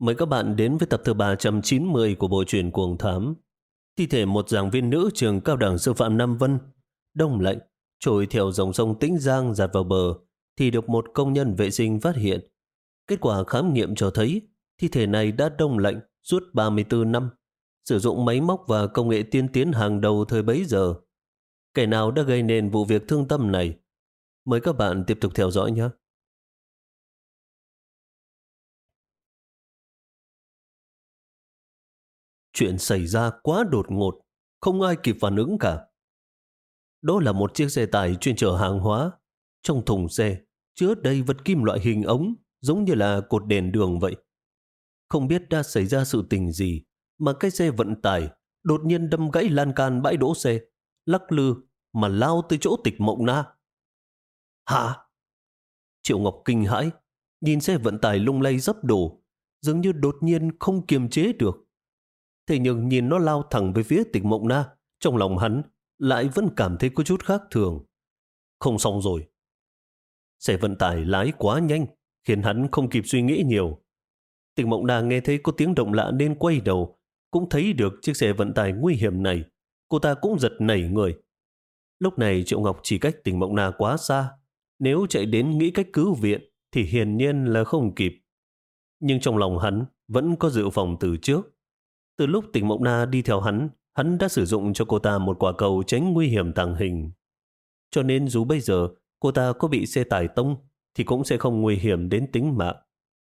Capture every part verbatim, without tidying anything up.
Mời các bạn đến với tập thứ ba trăm chín mươi của bộ truyện Cuồng Thám. Thi thể một giảng viên nữ trường cao đẳng sư phạm Nam Vân, đông lạnh, trôi theo dòng sông Tĩnh Giang dạt vào bờ, thì được một công nhân vệ sinh phát hiện. Kết quả khám nghiệm cho thấy thi thể này đã đông lạnh suốt ba mươi tư năm, sử dụng máy móc và công nghệ tiên tiến hàng đầu thời bấy giờ. Kẻ nào đã gây nên vụ việc thương tâm này? Mời các bạn tiếp tục theo dõi nhé. Chuyện xảy ra quá đột ngột, không ai kịp phản ứng cả. Đó là một chiếc xe tải chuyên chở hàng hóa. Trong thùng xe chứa đầy vật kim loại hình ống, giống như là cột đèn đường vậy. Không biết đã xảy ra sự tình gì mà cái xe vận tải đột nhiên đâm gãy lan can bãi đỗ xe, lắc lư mà lao tới chỗ Tịch Mộng Na. Hả? Triệu Ngọc kinh hãi, nhìn xe vận tải lung lay dấp đổ, dường như đột nhiên không kiềm chế được. Thế nhưng nhìn nó lao thẳng về phía Tịch Mộng Na, trong lòng hắn lại vẫn cảm thấy có chút khác thường. Không xong rồi. Xe vận tải lái quá nhanh, khiến hắn không kịp suy nghĩ nhiều. Tịch Mộng Na nghe thấy có tiếng động lạ nên quay đầu, cũng thấy được chiếc xe vận tải nguy hiểm này. Cô ta cũng giật nảy người. Lúc này Triệu Ngọc chỉ cách Tịch Mộng Na quá xa. Nếu chạy đến nghĩ cách cứu viện thì hiển nhiên là không kịp. Nhưng trong lòng hắn vẫn có dự phòng từ trước. Từ lúc Tịch Mộng Na đi theo hắn, hắn đã sử dụng cho cô ta một quả cầu tránh nguy hiểm tàng hình. Cho nên dù bây giờ cô ta có bị xe tải tông thì cũng sẽ không nguy hiểm đến tính mạng.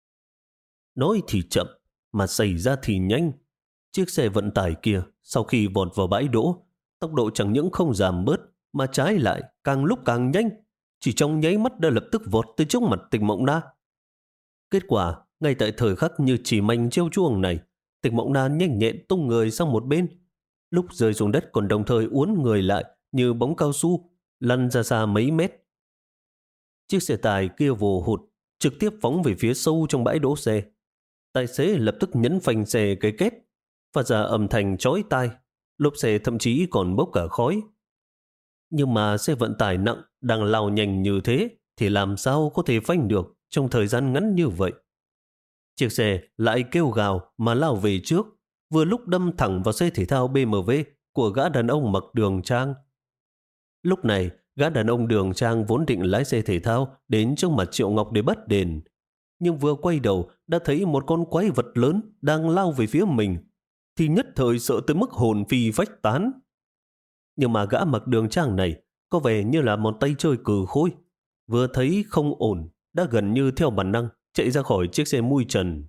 Nói thì chậm, mà xảy ra thì nhanh. Chiếc xe vận tải kia sau khi vọt vào bãi đỗ, tốc độ chẳng những không giảm bớt mà trái lại càng lúc càng nhanh. Chỉ trong nháy mắt đã lập tức vọt tới trước mặt Tịch Mộng Na. Kết quả, ngay tại thời khắc như chỉ manh treo chuông này, Tịch Mộng Na nhanh nhẹn tung người sang một bên. Lúc rơi xuống đất còn đồng thời uốn người lại như bóng cao su, lăn ra xa mấy mét. Chiếc xe tải kia vồ hụt, trực tiếp phóng về phía sâu trong bãi đỗ xe. Tài xế lập tức nhấn phanh xe cái kết, phát ra âm thanh chói tai. Lốp xe thậm chí còn bốc cả khói. Nhưng mà xe vận tải nặng đang lao nhanh như thế thì làm sao có thể phanh được trong thời gian ngắn như vậy. Chiếc xe lại kêu gào mà lao về trước, vừa lúc đâm thẳng vào xe thể thao bê em vê của gã đàn ông mặc Đường Trang. Lúc này, gã đàn ông Đường Trang vốn định lái xe thể thao đến trước mặt Triệu Ngọc để bắt đền. Nhưng vừa quay đầu đã thấy một con quái vật lớn đang lao về phía mình, thì nhất thời sợ tới mức hồn phi phách tán. Nhưng mà gã mặc Đường Trang này có vẻ như là một tay chơi cừ khôi. Vừa thấy không ổn, đã gần như theo bản năng chạy ra khỏi chiếc xe mui trần.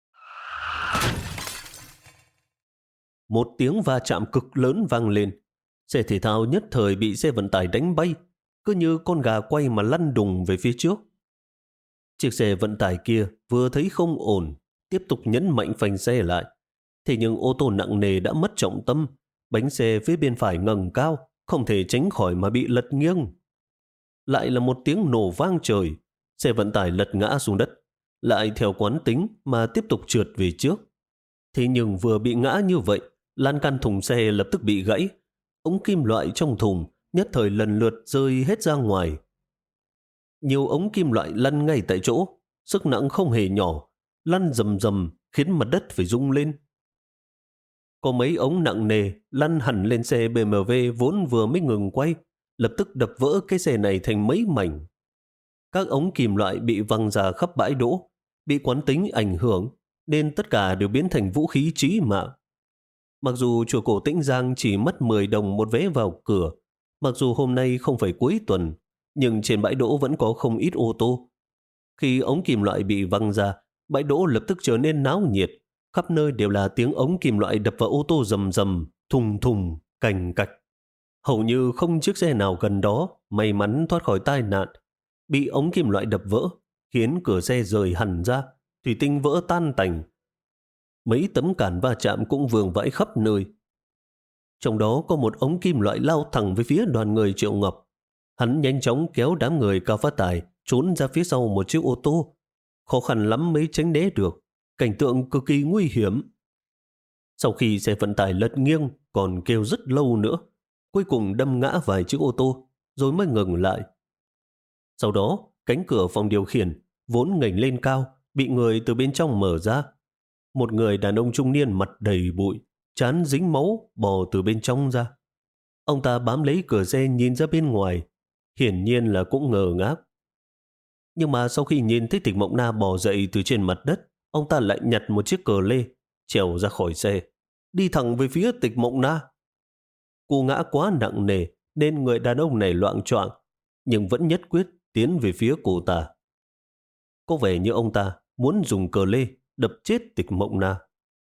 Một tiếng va chạm cực lớn vang lên. Xe thể thao nhất thời bị xe vận tải đánh bay, cứ như con gà quay mà lăn đùng về phía trước. Chiếc xe vận tải kia vừa thấy không ổn, tiếp tục nhấn mạnh phanh xe lại. Thế nhưng ô tô nặng nề đã mất trọng tâm, bánh xe phía bên phải ngẩng cao, không thể tránh khỏi mà bị lật nghiêng. Lại là một tiếng nổ vang trời, xe vận tải lật ngã xuống đất, lại theo quán tính mà tiếp tục trượt về trước. Thế nhưng vừa bị ngã như vậy, lan can thùng xe lập tức bị gãy. Ống kim loại trong thùng nhất thời lần lượt rơi hết ra ngoài. Nhiều ống kim loại lăn ngay tại chỗ, sức nặng không hề nhỏ, lăn rầm rầm khiến mặt đất phải rung lên. Có mấy ống nặng nề lăn hẳn lên xe bê em vê vốn vừa mới ngừng quay, lập tức đập vỡ cái xe này thành mấy mảnh. Các ống kim loại bị văng ra khắp bãi đỗ, bị quán tính ảnh hưởng, nên tất cả đều biến thành vũ khí chí mạng. Mặc dù chùa cổ Tĩnh Giang chỉ mất mười đồng một vé vào cửa, mặc dù hôm nay không phải cuối tuần, nhưng trên bãi đỗ vẫn có không ít ô tô. Khi ống kim loại bị văng ra, bãi đỗ lập tức trở nên náo nhiệt, khắp nơi đều là tiếng ống kim loại đập vào ô tô rầm rầm, thùng thùng, cành cạch. Hầu như không chiếc xe nào gần đó may mắn thoát khỏi tai nạn, bị ống kim loại đập vỡ, khiến cửa xe rời hẳn ra, thủy tinh vỡ tan tành. Mấy tấm cản va chạm cũng vương vãi khắp nơi. Trong đó có một ống kim loại lao thẳng về phía đoàn người Triệu Ngọc. Hắn nhanh chóng kéo đám người Cao Phát Tài trốn ra phía sau một chiếc ô tô. Khó khăn lắm mới tránh né được, cảnh tượng cực kỳ nguy hiểm. Sau khi xe vận tải lật nghiêng còn kêu rất lâu nữa, cuối cùng đâm ngã vài chiếc ô tô rồi mới ngừng lại. Sau đó, cánh cửa phòng điều khiển vốn ngẩng lên cao bị người từ bên trong mở ra. một người đàn ông trung niên mặt đầy bụi, trán dính máu bò từ bên trong ra. Ông ta bám lấy cửa xe nhìn ra bên ngoài, hiển nhiên là cũng ngờ ngác. Nhưng mà sau khi nhìn thấy Tịch Mộng Na bò dậy từ trên mặt đất, ông ta lại nhặt một chiếc cờ lê, trèo ra khỏi xe, đi thẳng về phía Tịch Mộng Na. Cô ngã quá nặng nề nên người đàn ông này loạng choạng, nhưng vẫn nhất quyết tiến về phía cô ta. Có vẻ như ông ta muốn dùng cờ lê đập chết Tịch Mộng Na.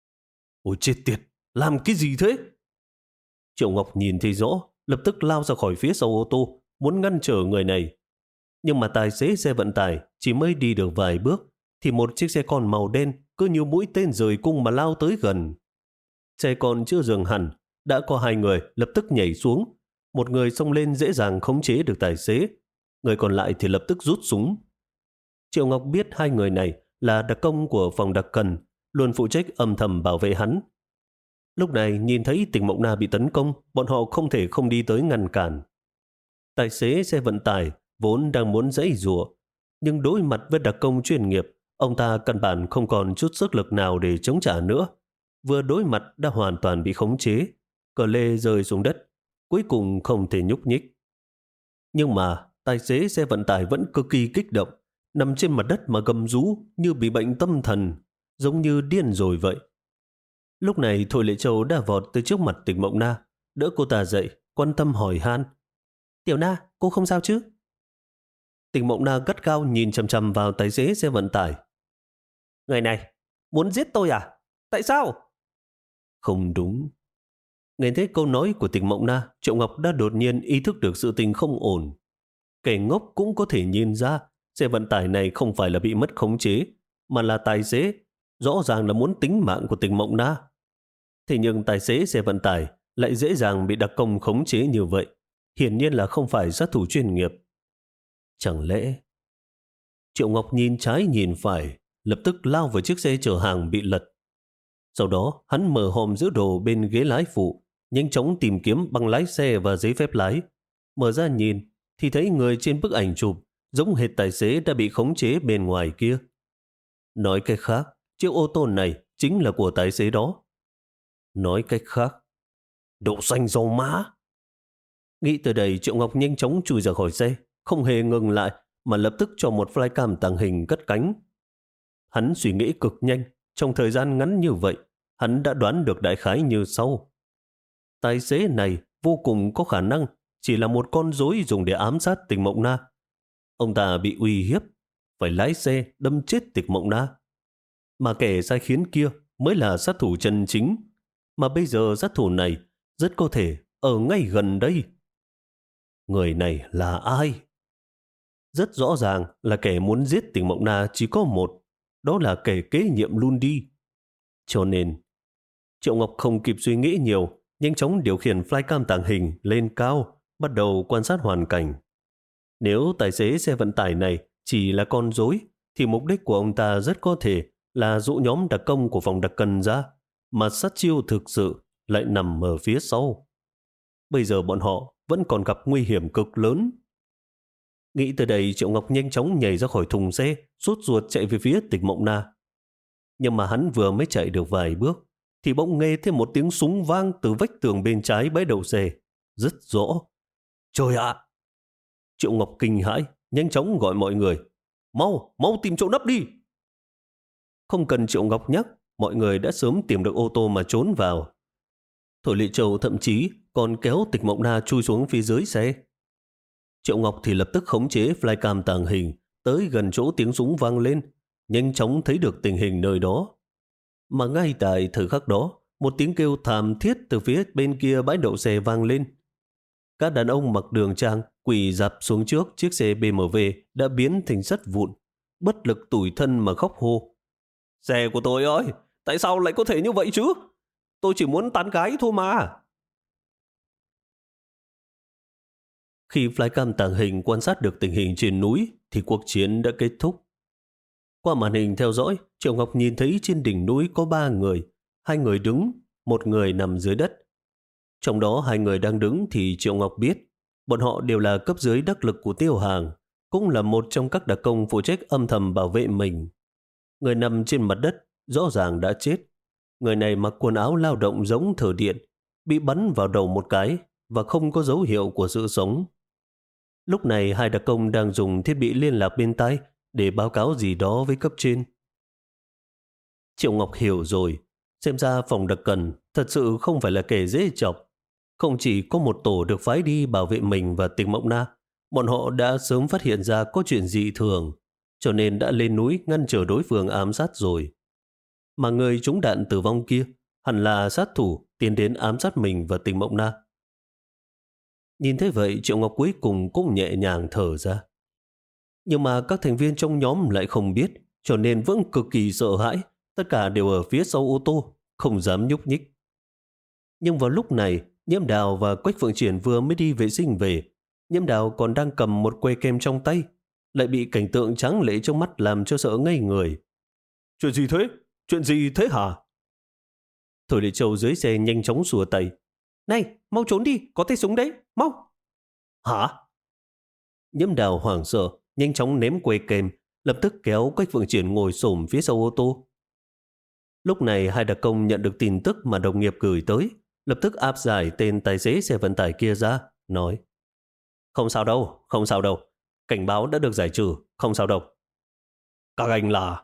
Ôi chết tiệt, làm cái gì thế? Triệu Ngọc nhìn thấy rõ, lập tức lao ra khỏi phía sau ô tô, muốn ngăn trở người này. Nhưng mà tài xế xe vận tải chỉ mới đi được vài bước, thì một chiếc xe con màu đen cứ như mũi tên rời cung mà lao tới gần. Xe con chưa dừng hẳn, đã có hai người lập tức nhảy xuống. Một người xông lên dễ dàng khống chế được tài xế, người còn lại thì lập tức rút súng. Triệu Ngọc biết hai người này là đặc công của phòng đặc cần, luôn phụ trách âm thầm bảo vệ hắn. Lúc này nhìn thấy Tịch Mộng Na bị tấn công, bọn họ không thể không đi tới ngăn cản. Tài xế xe vận tải vốn đang muốn giãy giụa, nhưng đối mặt với đặc công chuyên nghiệp, ông ta căn bản không còn chút sức lực nào để chống trả nữa. Vừa đối mặt đã hoàn toàn bị khống chế, cờ lê rơi xuống đất, cuối cùng không thể nhúc nhích. Nhưng mà tài xế xe vận tải vẫn cực kỳ kích động, nằm trên mặt đất mà gầm rú như bị bệnh tâm thần, giống như điên rồi vậy. Lúc này Thôi Lệ Châu đã vọt tới trước mặt Tịch Mộng Na, đỡ cô ta dậy, quan tâm hỏi han. Tiểu Na, cô không sao chứ? Tịch Mộng Na gắt gao nhìn chằm chằm vào tài xế xe vận tải. Người này, muốn giết tôi à? Tại sao? Không đúng. Nghe thấy câu nói của Tịch Mộng Na, Triệu Ngọc đã đột nhiên ý thức được sự tình không ổn. Kẻ ngốc cũng có thể nhìn ra xe vận tải này không phải là bị mất khống chế, mà là tài xế, rõ ràng là muốn tính mạng của Tịch Mộng Na. Thế nhưng tài xế xe vận tải lại dễ dàng bị đặc công khống chế như vậy, hiển nhiên là không phải sát thủ chuyên nghiệp. Chẳng lẽ... Triệu Ngọc nhìn trái nhìn phải, lập tức lao vào chiếc xe chở hàng bị lật. Sau đó hắn mở hòm giữ đồ bên ghế lái phụ, nhanh chóng tìm kiếm bằng lái xe và giấy phép lái. Mở ra nhìn thì thấy người trên bức ảnh chụp giống hệt tài xế đã bị khống chế bên ngoài kia. Nói cách khác, chiếc ô tô này chính là của tài xế đó. Nói cách khác, đậu xanh dầu má. Nghĩ từ đây, Triệu Ngọc nhanh chóng chui ra khỏi xe, không hề ngừng lại mà lập tức cho một flycam tàng hình cất cánh. Hắn suy nghĩ cực nhanh, trong thời gian ngắn như vậy, hắn đã đoán được đại khái như sau. Tài xế này vô cùng có khả năng chỉ là một con rối dùng để ám sát Tịch Mộng Na. Ông ta bị uy hiếp, phải lái xe đâm chết Tịch Mộng Na. Mà kẻ sai khiến kia mới là sát thủ chân chính. Mà bây giờ sát thủ này rất có thể ở ngay gần đây. Người này là ai? Rất rõ ràng là kẻ muốn giết Tịch Mộng Na chỉ có một, đó là kẻ kế nhiệm Lundi. Cho nên, Triệu Ngọc không kịp suy nghĩ nhiều, nhanh chóng điều khiển flycam tàng hình lên cao, bắt đầu quan sát hoàn cảnh. Nếu tài xế xe vận tải này chỉ là con rối, thì mục đích của ông ta rất có thể là dụ nhóm đặc công của phòng đặc cần ra, mà sát chiêu thực sự lại nằm ở phía sau. Bây giờ bọn họ vẫn còn gặp nguy hiểm cực lớn. Nghĩ từ đây, Triệu Ngọc nhanh chóng nhảy ra khỏi thùng xe, sốt ruột chạy về phía Tịch Mộng Na. Nhưng mà hắn vừa mới chạy được vài bước, thì bỗng nghe thêm một tiếng súng vang từ vách tường bên trái bãi đậu xe. Rất rõ. Trời ạ! Triệu Ngọc kinh hãi, nhanh chóng gọi mọi người. Mau, mau tìm chỗ nấp đi! Không cần Triệu Ngọc nhắc, mọi người đã sớm tìm được ô tô mà trốn vào. Thôi Lệ Châu thậm chí còn kéo Tịch Mộng Na chui xuống phía dưới xe. Triệu Ngọc thì lập tức khống chế flycam tàng hình tới gần chỗ tiếng súng vang lên, nhanh chóng thấy được tình hình nơi đó. Mà ngay tại thời khắc đó, một tiếng kêu thảm thiết từ phía bên kia bãi đậu xe vang lên. Các đàn ông mặc đường trang quỳ dạp xuống trước chiếc xe bê em vê đã biến thành sắt vụn, bất lực tủi thân mà khóc hô. Xe của tôi ơi, tại sao lại có thể như vậy chứ? Tôi chỉ muốn tán gái thôi mà. Khi flycam tàng hình quan sát được tình hình trên núi thì cuộc chiến đã kết thúc. Qua màn hình theo dõi, Triệu Ngọc nhìn thấy trên đỉnh núi có ba người, hai người đứng, một người nằm dưới đất. Trong đó hai người đang đứng thì Triệu Ngọc biết, bọn họ đều là cấp dưới đắc lực của Tiêu Hàng, cũng là một trong các đặc công phụ trách âm thầm bảo vệ mình. Người nằm trên mặt đất rõ ràng đã chết. Người này mặc quần áo lao động giống thợ điện, bị bắn vào đầu một cái và không có dấu hiệu của sự sống. Lúc này hai đặc công đang dùng thiết bị liên lạc bên tai để báo cáo gì đó với cấp trên. Triệu Ngọc hiểu rồi, xem ra phòng đặc cần thật sự không phải là kẻ dễ chọc. Không chỉ có một tổ được phái đi bảo vệ mình và Tịch Mộng Na, bọn họ đã sớm phát hiện ra có chuyện dị thường, cho nên đã lên núi ngăn trở đối phương ám sát rồi. Mà người trúng đạn tử vong kia hẳn là sát thủ tiến đến ám sát mình và Tịch Mộng Na. Nhìn thấy vậy, Triệu Ngọc cuối cùng cũng nhẹ nhàng thở ra. Nhưng mà các thành viên trong nhóm lại không biết, cho nên vẫn cực kỳ sợ hãi. Tất cả đều ở phía sau ô tô, không dám nhúc nhích. Nhưng vào lúc này, Nhiễm Đào và Quách Phượng Triển vừa mới đi vệ sinh về. Nhiễm Đào còn đang cầm một que kem trong tay, lại bị cảnh tượng tráng lệ trong mắt làm cho sợ ngây người. Chuyện gì thế? Chuyện gì thế hả? Thôi Lệ Châu dưới xe nhanh chóng xua tay. Này, mau trốn đi, có tay súng đấy, mau! Hả? Nhiễm Đào hoảng sợ, nhanh chóng ném que kem, lập tức kéo Quách Phượng Triển ngồi xổm phía sau ô tô. Lúc này hai đặc công nhận được tin tức mà đồng nghiệp gửi tới, lập tức áp giải tên tài xế xe vận tải kia ra, nói: Không sao đâu, không sao đâu, cảnh báo đã được giải trừ, không sao đâu. Các anh là...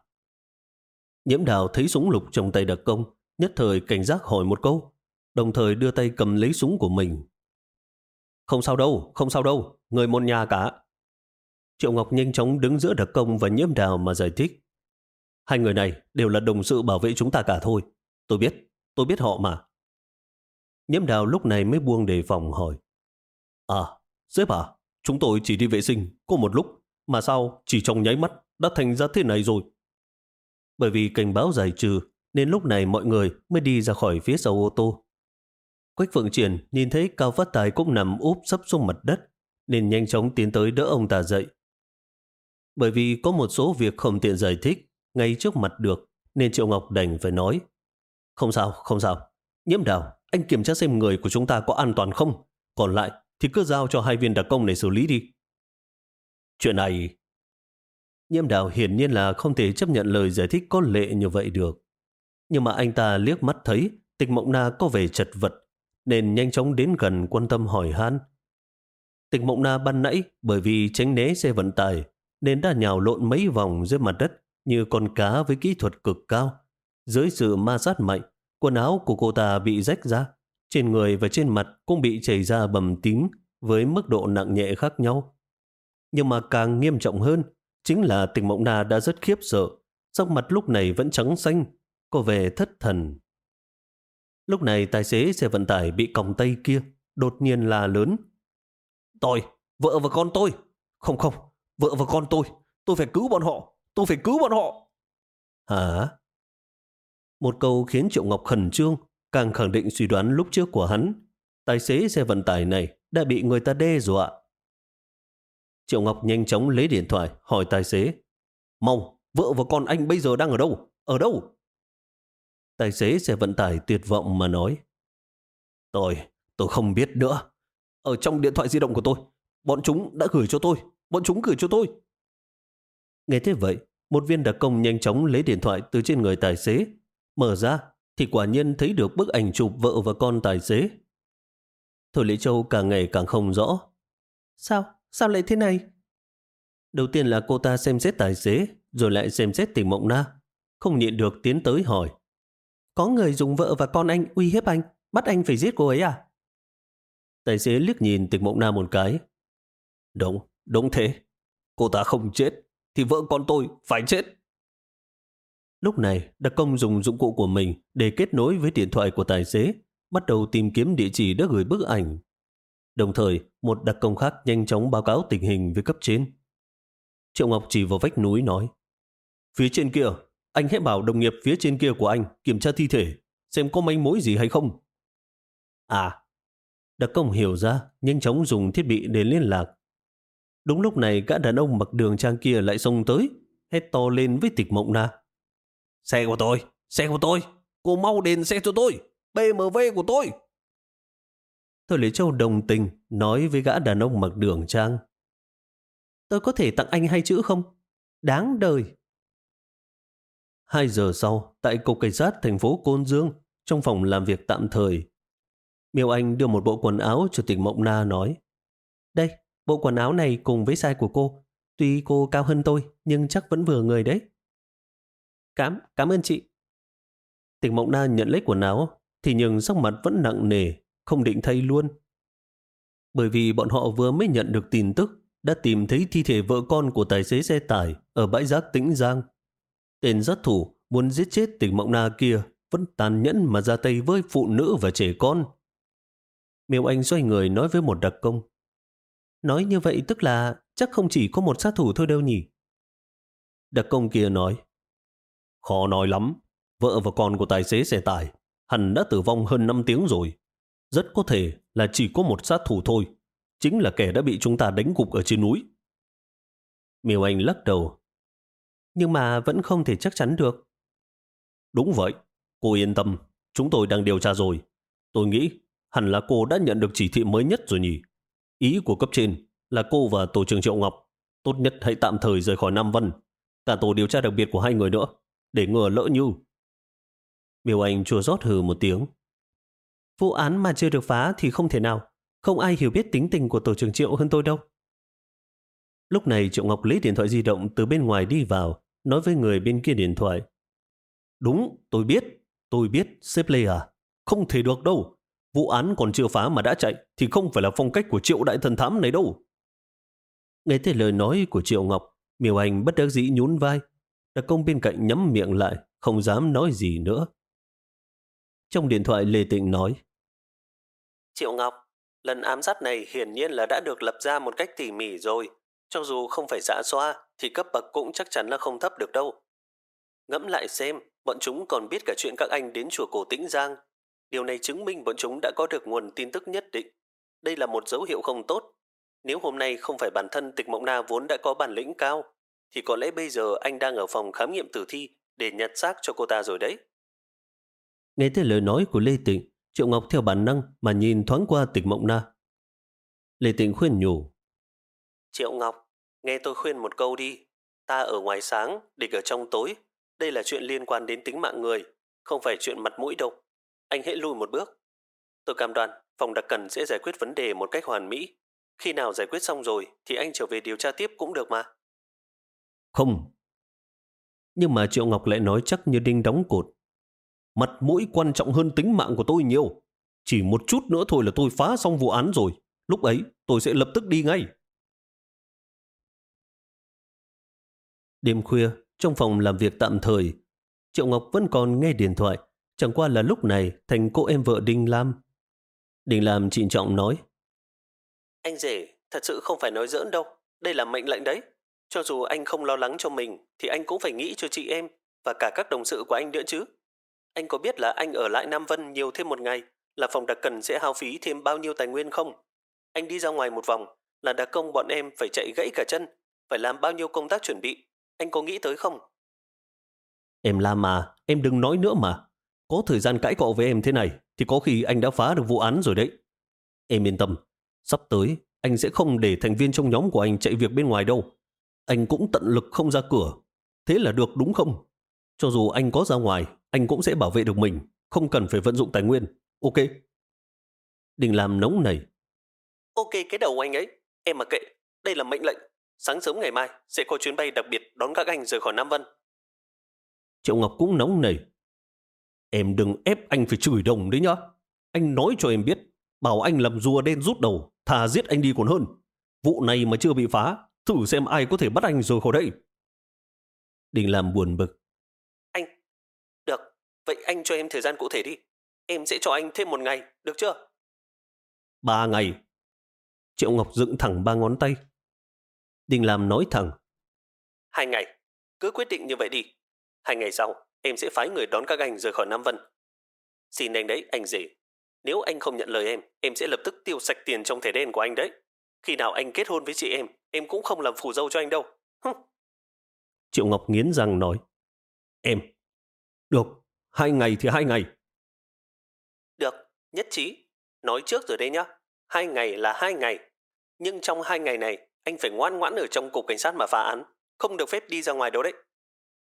Nhiễm Đào thấy súng lục trong tay đặc công, nhất thời cảnh giác hỏi một câu, đồng thời đưa tay cầm lấy súng của mình. Không sao đâu, không sao đâu, người một nhà cả. Triệu Ngọc nhanh chóng đứng giữa đặc công và Nhiễm Đào mà giải thích. Hai người này đều là đồng sự bảo vệ chúng ta cả thôi. Tôi biết, tôi biết họ mà. Nhiễm Đào lúc này mới buông đề phòng hỏi. À, sếp à, chúng tôi chỉ đi vệ sinh có một lúc, mà sao chỉ trong nháy mắt đã thành ra thế này rồi. Bởi vì cảnh báo giải trừ, nên lúc này mọi người mới đi ra khỏi phía sau ô tô. Quách Phượng Triển nhìn thấy Cao Phát Tài cũng nằm úp sấp xuống mặt đất, nên nhanh chóng tiến tới đỡ ông ta dậy. Bởi vì có một số việc không tiện giải thích ngay trước mặt được, nên Triệu Ngọc đành phải nói. Không sao, không sao. Nhiễm Đào, anh kiểm tra xem người của chúng ta có an toàn không. Còn lại thì cứ giao cho hai viên đặc công này xử lý đi. Chuyện này... Nhiễm Đào hiển nhiên là không thể chấp nhận lời giải thích có lệ như vậy được. Nhưng mà anh ta liếc mắt thấy Tịch Mộng Na có vẻ chật vật, nên nhanh chóng đến gần quan tâm hỏi han. Tịch Mộng Na ban nãy bởi vì tránh né xe vận tải nên đã nhào lộn mấy vòng dưới mặt đất như con cá với kỹ thuật cực cao. Dưới sự ma sát mạnh, quần áo của cô ta bị rách ra, trên người và trên mặt cũng bị chảy ra bầm tím với mức độ nặng nhẹ khác nhau. Nhưng mà càng nghiêm trọng hơn chính là Tịch Mộng Na đã rất khiếp sợ, sắc mặt lúc này vẫn trắng xanh, có vẻ thất thần. Lúc này tài xế xe vận tải bị còng tay kia đột nhiên la lớn. Tôi, vợ và con tôi. Không không, vợ và con tôi. Tôi phải cứu bọn họ. Tôi phải cứu bọn họ. Hả? Một câu khiến Triệu Ngọc khẩn trương, càng khẳng định suy đoán lúc trước của hắn. Tài xế xe vận tải này đã bị người ta đe dọa. Triệu Ngọc nhanh chóng lấy điện thoại hỏi tài xế. Mau, vợ và con anh bây giờ đang ở đâu? Ở đâu? Tài xế xe vận tải tuyệt vọng mà nói. Tôi, tôi không biết nữa. Ở trong điện thoại di động của tôi, bọn chúng đã gửi cho tôi. Bọn chúng gửi cho tôi. Nghe thế vậy, một viên đặc công nhanh chóng lấy điện thoại từ trên người tài xế. Mở ra thì quả nhiên thấy được bức ảnh chụp vợ và con tài xế. Thôi Lệ Châu càng ngày càng không rõ. Sao? Sao lại thế này? Đầu tiên là cô ta xem xét tài xế, rồi lại xem xét Tịch Mộng Na. Không nhịn được tiến tới hỏi. Có người dùng vợ và con anh uy hiếp anh, bắt anh phải giết cô ấy à? Tài xế liếc nhìn Tịch Mộng Na một cái. Đúng, đúng thế. Cô ta không chết, thì vợ con tôi phải chết. Lúc này, đặc công dùng dụng cụ của mình để kết nối với điện thoại của tài xế, bắt đầu tìm kiếm địa chỉ đã gửi bức ảnh. Đồng thời, một đặc công khác nhanh chóng báo cáo tình hình với cấp trên. Triệu Ngọc chỉ vào vách núi nói. Phía trên kia, anh hãy bảo đồng nghiệp phía trên kia của anh kiểm tra thi thể, xem có manh mối gì hay không. À, đặc công hiểu ra, nhanh chóng dùng thiết bị để liên lạc. Đúng lúc này, gã đàn ông mặc đường trang kia lại xông tới, hét to lên với Tịch Mộng Na. Xe của tôi, xe của tôi, cô mau đến xe cho tôi, bê em vê của tôi. Thôi Lệ Châu đồng tình nói với gã đàn ông mặc đường trang. Tôi có thể tặng anh hai chữ không? Đáng đời. Hai giờ sau, tại Cục Cảnh sát thành phố Côn Dương, trong phòng làm việc tạm thời, Miêu Anh đưa một bộ quần áo cho Tịch Mộng Na nói: Đây, bộ quần áo này cùng với size của cô. Tuy cô cao hơn tôi, nhưng chắc vẫn vừa người đấy. Cảm, cảm ơn chị. Tịch Mộng Na nhận lấy quần áo, thì nhưng sắc mặt vẫn nặng nề, không định thay luôn. Bởi vì bọn họ vừa mới nhận được tin tức đã tìm thấy thi thể vợ con của tài xế xe tải ở bãi rác Tĩnh Giang. Tên sát thủ muốn giết chết Tịch Mộng Na kia vẫn tàn nhẫn mà ra tay với phụ nữ và trẻ con. Miêu Anh xoay người nói với một đặc công: Nói như vậy tức là chắc không chỉ có một sát thủ thôi đâu nhỉ? Đặc công kia nói: Khó nói lắm. Vợ và con của tài xế xe tải hẳn đã tử vong hơn năm tiếng rồi. Rất có thể là chỉ có một sát thủ thôi, chính là kẻ đã bị chúng ta đánh gục ở trên núi. Miêu Anh lắc đầu: Nhưng mà vẫn không thể chắc chắn được. Đúng vậy, cô yên tâm, chúng tôi đang điều tra rồi. Tôi nghĩ hẳn là cô đã nhận được chỉ thị mới nhất rồi nhỉ. Ý của cấp trên là cô và tổ trưởng Triệu Ngọc tốt nhất hãy tạm thời rời khỏi Nam Vân. Cả tổ điều tra đặc biệt của hai người nữa, để ngừa lỡ như. Miêu Anh chua rót hừ một tiếng. Vụ án mà chưa được phá thì không thể nào. Không ai hiểu biết tính tình của tổ trưởng Triệu hơn tôi đâu. Lúc này Triệu Ngọc lấy điện thoại di động từ bên ngoài đi vào, nói với người bên kia điện thoại: Đúng, tôi biết, tôi biết, sếp Lê à. Không thể được đâu. Vụ án còn chưa phá mà đã chạy thì không phải là phong cách của Triệu đại thần thám này đâu. Nghe thấy lời nói của Triệu Ngọc, Miêu Anh bất đắc dĩ nhún vai. Đặc công bên cạnh nhắm miệng lại, không dám nói gì nữa. Trong điện thoại Lê Tịnh nói: Triệu Ngọc, lần ám sát này hiển nhiên là đã được lập ra một cách tỉ mỉ rồi. Cho dù không phải xạ xoa thì cấp bậc cũng chắc chắn là không thấp được đâu. Ngẫm lại xem, bọn chúng còn biết cả chuyện các anh đến chùa Cổ Tĩnh Giang. Điều này chứng minh bọn chúng đã có được nguồn tin tức nhất định. Đây là một dấu hiệu không tốt. Nếu hôm nay không phải bản thân Tịch Mộng Na vốn đã có bản lĩnh cao, thì có lẽ bây giờ anh đang ở phòng khám nghiệm tử thi để nhặt xác cho cô ta rồi đấy. Nghe thấy lời nói của Lê Tịnh, Triệu Ngọc theo bản năng mà nhìn thoáng qua Tịch Mộng Na. Lê Tịnh khuyên nhủ: Triệu Ngọc, nghe tôi khuyên một câu đi. Ta ở ngoài sáng, địch ở trong tối. Đây là chuyện liên quan đến tính mạng người, không phải chuyện mặt mũi đâu. Anh hãy lùi một bước. Tôi cam đoan phòng đặc cần sẽ giải quyết vấn đề một cách hoàn mỹ. Khi nào giải quyết xong rồi thì anh trở về điều tra tiếp cũng được mà. Không. Nhưng mà Triệu Ngọc lại nói chắc như đinh đóng cột: Mặt mũi quan trọng hơn tính mạng của tôi nhiều. Chỉ một chút nữa thôi là tôi phá xong vụ án rồi. Lúc ấy tôi sẽ lập tức đi ngay. Đêm khuya, trong phòng làm việc tạm thời, Triệu Ngọc vẫn còn nghe điện thoại. Chẳng qua là lúc này thành cô em vợ Đinh Lam. Đinh Lam trịnh trọng nói: Anh rể, thật sự không phải nói giỡn đâu. Đây là mệnh lệnh đấy. Cho dù anh không lo lắng cho mình thì anh cũng phải nghĩ cho chị em và cả các đồng sự của anh nữa chứ. Anh có biết là anh ở lại Nam Vân nhiều thêm một ngày là phòng đặc cần sẽ hao phí thêm bao nhiêu tài nguyên không? Anh đi ra ngoài một vòng là đặc công bọn em phải chạy gãy cả chân, phải làm bao nhiêu công tác chuẩn bị. Anh có nghĩ tới không? Em Lam mà, em đừng nói nữa mà. Có thời gian cãi cọ với em thế này thì có khi anh đã phá được vụ án rồi đấy. Em yên tâm, sắp tới anh sẽ không để thành viên trong nhóm của anh chạy việc bên ngoài đâu. Anh cũng tận lực không ra cửa. Thế là được đúng không? Cho dù anh có ra ngoài, anh cũng sẽ bảo vệ được mình, không cần phải vận dụng tài nguyên. Ok? Đình Lam nóng nảy. Ok cái đầu anh ấy, em mà kệ, đây là mệnh lệnh. Sáng sớm ngày mai sẽ có chuyến bay đặc biệt đón các anh rời khỏi Nam Vân. Triệu Ngọc cũng nóng nảy. Em đừng ép anh phải chửi đồng đấy nhá. Anh nói cho em biết, bảo anh làm rùa đen rút đầu, thà giết anh đi còn hơn. Vụ này mà chưa bị phá, thử xem ai có thể bắt anh rồi khỏi đây. Đình Lam buồn bực. Anh, được, vậy anh cho em thời gian cụ thể đi. Em sẽ cho anh thêm một ngày, được chưa? Ba ngày. Triệu Ngọc dựng thẳng ba ngón tay. Đình Lam nói thẳng. Hai ngày, cứ quyết định như vậy đi. Hai ngày sau, em sẽ phái người đón các anh rời khỏi Nam Vân. Xin anh đấy, anh rể. Nếu anh không nhận lời em, em sẽ lập tức tiêu sạch tiền trong thẻ đen của anh đấy. Khi nào anh kết hôn với chị em, em cũng không làm phù dâu cho anh đâu. Hừm. Triệu Ngọc nghiến răng nói. Em. Được, hai ngày thì hai ngày. Được, nhất trí. Nói trước rồi đấy nhá. Hai ngày là hai ngày. Nhưng trong hai ngày này, anh phải ngoan ngoãn ở trong cục cảnh sát mà phá án. Không được phép đi ra ngoài đâu đấy.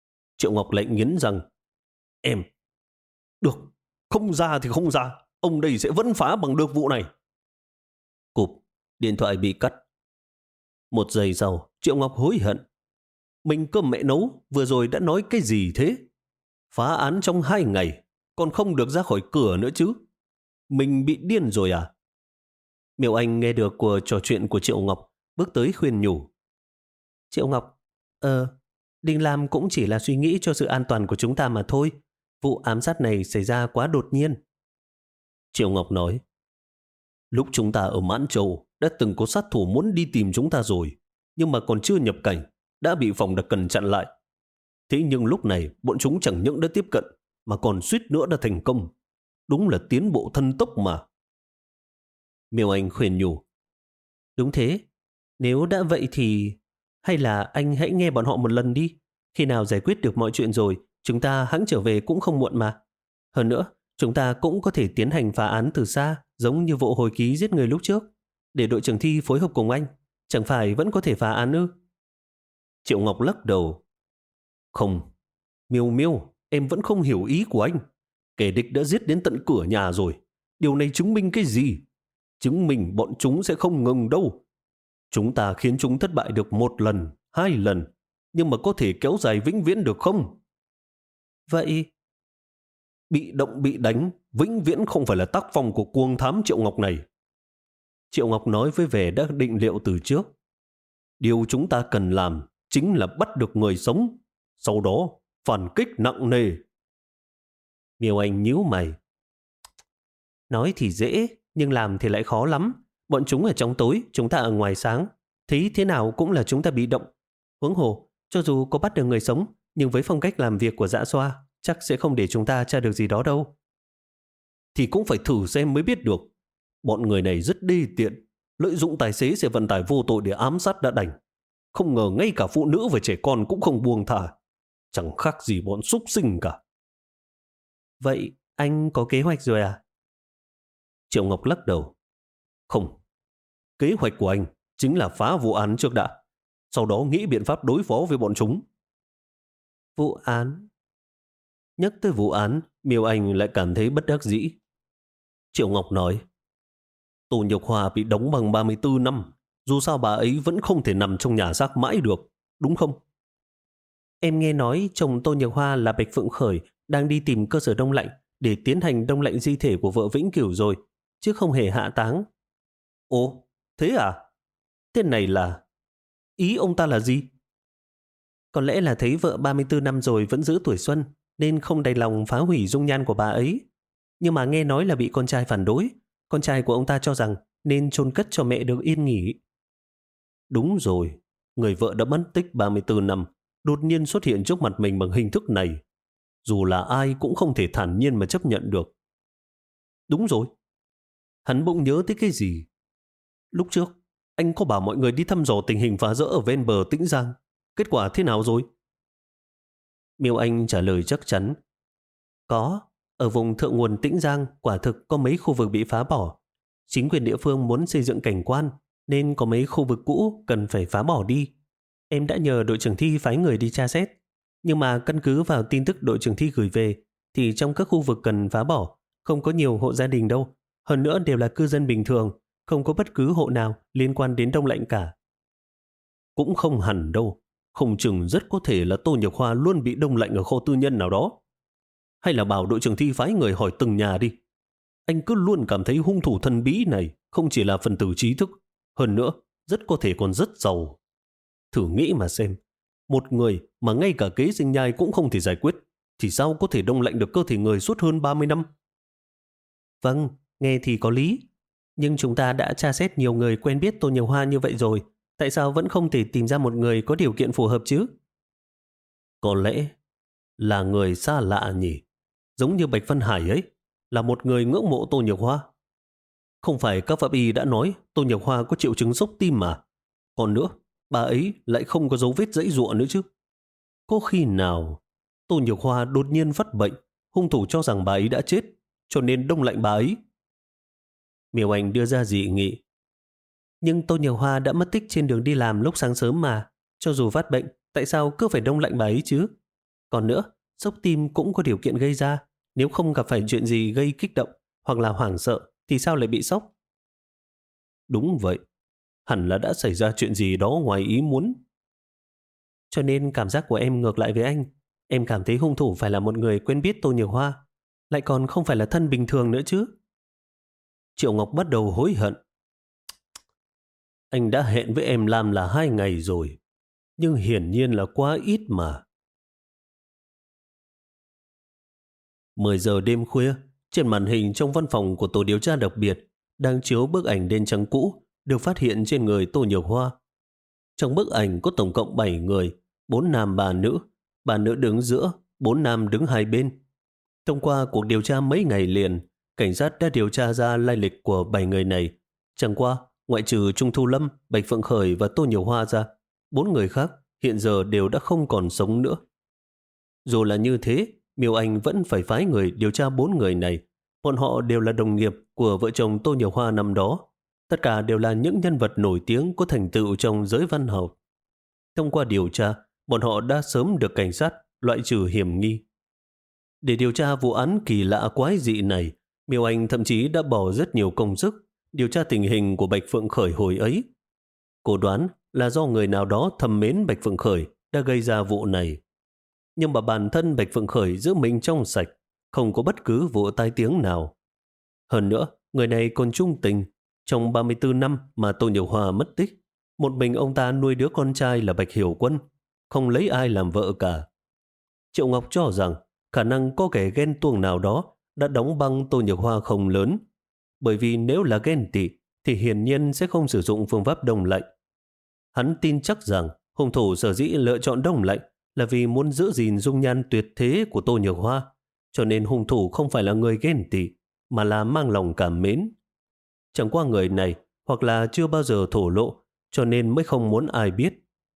Triệu Ngọc lạnh nghiến rằng, em, được, không ra thì không ra, ông đây sẽ vẫn phá bằng được vụ này. Cụp, điện thoại bị cắt. Một giây sau, Triệu Ngọc hối hận. Mình cơm mẹ nấu, vừa rồi đã nói cái gì thế? Phá án trong hai ngày, còn không được ra khỏi cửa nữa chứ. Mình bị điên rồi à? Miêu Anh nghe được cuộc trò chuyện của Triệu Ngọc, bước tới khuyên nhủ. Triệu Ngọc, ờ, Đình Lam cũng chỉ là suy nghĩ cho sự an toàn của chúng ta mà thôi. Vụ ám sát này xảy ra quá đột nhiên. Triệu Ngọc nói, lúc chúng ta ở Mãn Châu đã từng có sát thủ muốn đi tìm chúng ta rồi, nhưng mà còn chưa nhập cảnh, đã bị phòng đặc cần chặn lại. Thế nhưng lúc này bọn chúng chẳng những đã tiếp cận, mà còn suýt nữa đã thành công. Đúng là tiến bộ thân tốc mà. Miêu Anh khuyên nhủ. Đúng thế, nếu đã vậy thì hay là anh hãy nghe bọn họ một lần đi. Khi nào giải quyết được mọi chuyện rồi, chúng ta hẵng trở về cũng không muộn mà. Hơn nữa, chúng ta cũng có thể tiến hành phá án từ xa, giống như vụ hồi ký giết người lúc trước. Để đội trưởng Thi phối hợp cùng anh, chẳng phải vẫn có thể phá án ư? Triệu Ngọc lắc đầu. Không, Miêu Miêu, em vẫn không hiểu ý của anh. Kẻ địch đã giết đến tận cửa nhà rồi. Điều này chứng minh cái gì? Chứng minh bọn chúng sẽ không ngừng đâu. Chúng ta khiến chúng thất bại được một lần, hai lần, nhưng mà có thể kéo dài vĩnh viễn được không? Vậy, bị động bị đánh, vĩnh viễn không phải là tác phong của cuồng thám Triệu Ngọc này. Triệu Ngọc nói với vẻ đã định liệu từ trước. Điều chúng ta cần làm chính là bắt được người sống, sau đó phản kích nặng nề. Miêu Anh nhíu mày. Nói thì dễ, nhưng làm thì lại khó lắm. Bọn chúng ở trong tối, chúng ta ở ngoài sáng. Thấy thế nào cũng là chúng ta bị động. Huống hồ, cho dù có bắt được người sống, nhưng với phong cách làm việc của Dạ Xoa, chắc sẽ không để chúng ta tra được gì đó đâu. Thì cũng phải thử xem mới biết được. Bọn người này rất đê tiện, lợi dụng tài xế xe vận tải vô tội để ám sát đã đành. Không ngờ ngay cả phụ nữ và trẻ con cũng không buông thả. Chẳng khác gì bọn súc sinh cả. Vậy anh có kế hoạch rồi à? Triệu Ngọc lắc đầu. Không. Kế hoạch của anh chính là phá vụ án trước đã. Sau đó nghĩ biện pháp đối phó với bọn chúng. Vụ án? Nhắc tới vụ án, Miêu Anh lại cảm thấy bất đắc dĩ. Triệu Ngọc nói, Tô Nhược Hoa bị đóng bằng ba mươi tư năm. Dù sao bà ấy vẫn không thể nằm trong nhà xác mãi được, đúng không? Em nghe nói chồng Tô Nhược Hoa là Bạch Phượng Khởi đang đi tìm cơ sở đông lạnh để tiến hành đông lạnh di thể của vợ Vĩnh Cửu rồi, chứ không hề hạ táng. Ồ, thế à? Tên này là... Ý ông ta là gì? Có lẽ là thấy vợ ba mươi tư năm rồi vẫn giữ tuổi xuân, nên không đành lòng phá hủy dung nhan của bà ấy. Nhưng mà nghe nói là bị con trai phản đối. Con trai của ông ta cho rằng nên chôn cất cho mẹ được yên nghỉ. Đúng rồi, người vợ đã mất tích ba mươi tư năm, đột nhiên xuất hiện trước mặt mình bằng hình thức này. Dù là ai cũng không thể thản nhiên mà chấp nhận được. Đúng rồi. Hắn bỗng nhớ tới cái gì. Lúc trước, anh có bảo mọi người đi thăm dò tình hình phá rỡ ở ven bờ Tĩnh Giang. Kết quả thế nào rồi? Miêu Anh trả lời chắc chắn. Có, ở vùng thượng nguồn Tĩnh Giang quả thực có mấy khu vực bị phá bỏ. Chính quyền địa phương muốn xây dựng cảnh quan, nên có mấy khu vực cũ cần phải phá bỏ đi. Em đã nhờ đội trưởng Thi phái người đi tra xét. Nhưng mà căn cứ vào tin tức đội trưởng Thi gửi về, thì trong các khu vực cần phá bỏ, không có nhiều hộ gia đình đâu. Hơn nữa đều là cư dân bình thường, không có bất cứ hộ nào liên quan đến đông lạnh cả. Cũng không hẳn đâu. Không chừng rất có thể là Tô Nhược Hoa luôn bị đông lạnh ở kho tư nhân nào đó. Hay là bảo đội trưởng Thi phái người hỏi từng nhà đi. Anh cứ luôn cảm thấy hung thủ thần bí này không chỉ là phần tử trí thức, hơn nữa rất có thể còn rất giàu. Thử nghĩ mà xem, một người mà ngay cả kế sinh nhai cũng không thể giải quyết, thì sao có thể đông lạnh được cơ thể người suốt hơn ba mươi năm? Vâng, nghe thì có lý. Nhưng chúng ta đã tra xét nhiều người quen biết Tô Nhược Hoa như vậy rồi. Tại sao vẫn không thể tìm ra một người có điều kiện phù hợp chứ? Có lẽ là người xa lạ nhỉ? Giống như Bạch Vân Hải ấy, là một người ngưỡng mộ Tô Nhược Hoa. Không phải các pháp y đã nói Tô Nhược Hoa có triệu chứng sốc tim mà. Còn nữa, bà ấy lại không có dấu vết giãy giụa nữa chứ. Có khi nào Tô Nhược Hoa đột nhiên phát bệnh, hung thủ cho rằng bà ấy đã chết, cho nên đông lạnh bà ấy? Miêu Anh đưa ra dị nghị. Nhưng Tô Nhược Hoa đã mất tích trên đường đi làm lúc sáng sớm mà. Cho dù phát bệnh, tại sao cứ phải đông lạnh bà ấy chứ? Còn nữa, sốc tim cũng có điều kiện gây ra. Nếu không gặp phải chuyện gì gây kích động hoặc là hoảng sợ thì sao lại bị sốc? Đúng vậy, hẳn là đã xảy ra chuyện gì đó ngoài ý muốn. Cho nên cảm giác của em ngược lại với anh. Em cảm thấy hung thủ phải là một người quen biết Tô Nhược Hoa, lại còn không phải là thân bình thường nữa chứ. Triệu Ngọc bắt đầu hối hận. Anh đã hẹn với em làm là hai ngày rồi, nhưng hiển nhiên là quá ít mà. Mười giờ đêm khuya, trên màn hình trong văn phòng của tổ điều tra đặc biệt đang chiếu bức ảnh đen trắng cũ được phát hiện trên người Tô Nhược Hoa. Trong bức ảnh có tổng cộng bảy người, bốn nam ba nữ, ba nữ đứng giữa, bốn nam đứng hai bên. Thông qua cuộc điều tra mấy ngày liền, cảnh sát đã điều tra ra lai lịch của bảy người này. Chẳng qua, ngoại trừ Trung Thu Lâm, Bạch Phượng Khởi và Tô Nhiều Hoa ra, bốn người khác hiện giờ đều đã không còn sống nữa. Dù là như thế, Miêu Anh vẫn phải phái người điều tra bốn người này. Bọn họ đều là đồng nghiệp của vợ chồng Tô Nhiều Hoa năm đó. Tất cả đều là những nhân vật nổi tiếng có thành tựu trong giới văn học. Thông qua điều tra, bọn họ đã sớm được cảnh sát loại trừ hiểm nghi. Để điều tra vụ án kỳ lạ quái dị này, Miêu Anh thậm chí đã bỏ rất nhiều công sức điều tra tình hình của Bạch Phượng Khởi hồi ấy. Cô đoán là do người nào đó thầm mến Bạch Phượng Khởi đã gây ra vụ này. Nhưng mà bản thân Bạch Phượng Khởi giữ mình trong sạch, không có bất cứ vụ tai tiếng nào. Hơn nữa, người này còn trung tình. Trong ba mươi tư năm mà Tô Nhược Hoa mất tích, một mình ông ta nuôi đứa con trai là Bạch Hiểu Quân, không lấy ai làm vợ cả. Triệu Ngọc cho rằng khả năng có kẻ ghen tuông nào đó đã đóng băng Tô Nhược Hoa không lớn, bởi vì nếu là ghen tị thì hiển nhiên sẽ không sử dụng phương pháp đông lạnh. Hắn tin chắc rằng hung thủ sở dĩ lựa chọn đông lạnh là vì muốn giữ gìn dung nhan tuyệt thế của Tô Nhược Hoa, cho nên hung thủ không phải là người ghen tị, mà là mang lòng cảm mến. Chẳng qua người này hoặc là chưa bao giờ thổ lộ, cho nên mới không muốn ai biết.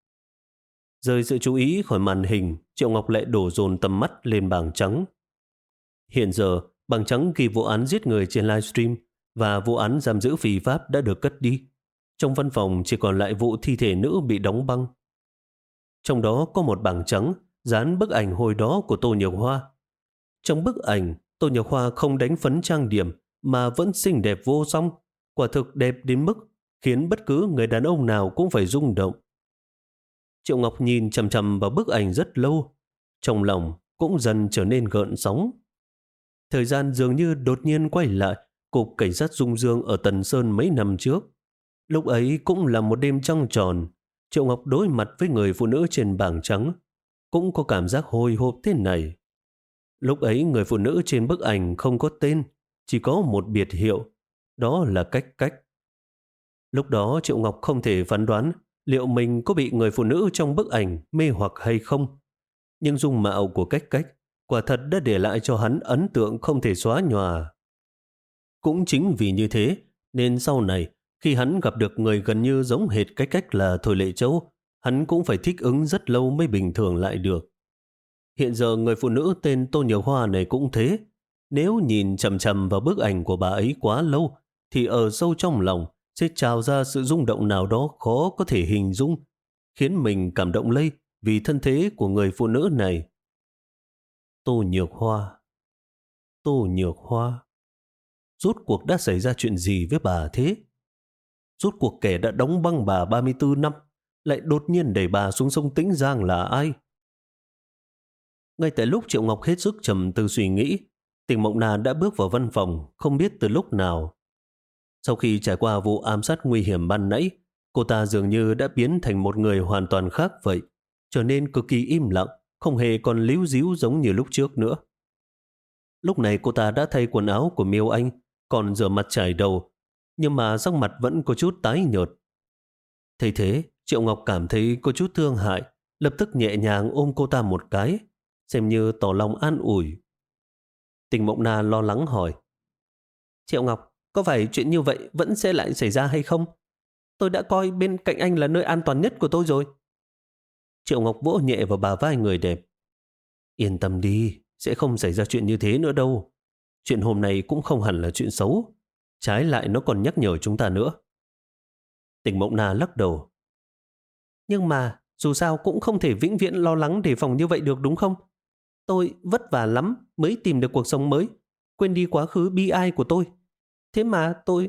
Rời sự chú ý khỏi màn hình, Triệu Ngọc lại đổ dồn tầm mắt lên bảng trắng. Hiện giờ, bảng trắng ghi vụ án giết người trên livestream và vụ án giam giữ phi pháp đã được cất đi. Trong văn phòng chỉ còn lại vụ thi thể nữ bị đóng băng. Trong đó có một bảng trắng dán bức ảnh hồi đó của Tô Nhược Hoa. Trong bức ảnh, Tô Nhược Hoa không đánh phấn trang điểm mà vẫn xinh đẹp vô song, quả thực đẹp đến mức khiến bất cứ người đàn ông nào cũng phải rung động. Triệu Ngọc nhìn chằm chằm vào bức ảnh rất lâu, trong lòng cũng dần trở nên gợn sóng. Thời gian dường như đột nhiên quay lại cục cảnh sát Dung Dương ở Tần Sơn mấy năm trước. Lúc ấy cũng là một đêm trăng tròn, Triệu Ngọc đối mặt với người phụ nữ trên bảng trắng, cũng có cảm giác hồi hộp thế này. Lúc ấy người phụ nữ trên bức ảnh không có tên, chỉ có một biệt hiệu, đó là Cách Cách. Lúc đó Triệu Ngọc không thể phán đoán liệu mình có bị người phụ nữ trong bức ảnh mê hoặc hay không. Nhưng dung mạo của Cách Cách quả thật đã để lại cho hắn ấn tượng không thể xóa nhòa. Cũng chính vì như thế, nên sau này, khi hắn gặp được người gần như giống hệt Cách Cách là Thôi Lệ Châu, hắn cũng phải thích ứng rất lâu mới bình thường lại được. Hiện giờ người phụ nữ tên Tô Nhược Hoa này cũng thế. Nếu nhìn chằm chằm vào bức ảnh của bà ấy quá lâu, thì ở sâu trong lòng sẽ trào ra sự rung động nào đó khó có thể hình dung, khiến mình cảm động lây vì thân thế của người phụ nữ này. Tô Nhược Hoa, Tô Nhược Hoa. Rốt cuộc đã xảy ra chuyện gì với bà thế? Rốt cuộc kẻ đã đóng băng bà ba mươi tư năm lại đột nhiên đẩy bà xuống sông Tĩnh Giang là ai? Ngay tại lúc Triệu Ngọc hết sức trầm tư suy nghĩ, Tình Mộng Na đã bước vào văn phòng không biết từ lúc nào. Sau khi trải qua vụ ám sát nguy hiểm ban nãy, cô ta dường như đã biến thành một người hoàn toàn khác vậy, trở nên cực kỳ im lặng, không hề còn líu díu giống như lúc trước nữa. Lúc này cô ta đã thay quần áo của Miêu Anh, còn rửa mặt chải đầu, nhưng mà sắc mặt vẫn có chút tái nhợt. Thấy thế, Triệu Ngọc cảm thấy có chút thương hại, lập tức nhẹ nhàng ôm cô ta một cái, xem như tỏ lòng an ủi. Tình Mộng Na lo lắng hỏi: Triệu Ngọc, có phải chuyện như vậy vẫn sẽ lại xảy ra hay không? Tôi đã coi bên cạnh anh là nơi an toàn nhất của tôi rồi. Triệu Ngọc vỗ nhẹ vào bả vai người đẹp. Yên tâm đi, sẽ không xảy ra chuyện như thế nữa đâu. Chuyện hôm nay cũng không hẳn là chuyện xấu. Trái lại nó còn nhắc nhở chúng ta nữa. Tình Mộng Na lắc đầu. Nhưng mà dù sao cũng không thể vĩnh viễn lo lắng đề phòng như vậy được đúng không? Tôi vất vả lắm mới tìm được cuộc sống mới, quên đi quá khứ bi ai của tôi. Thế mà tôi...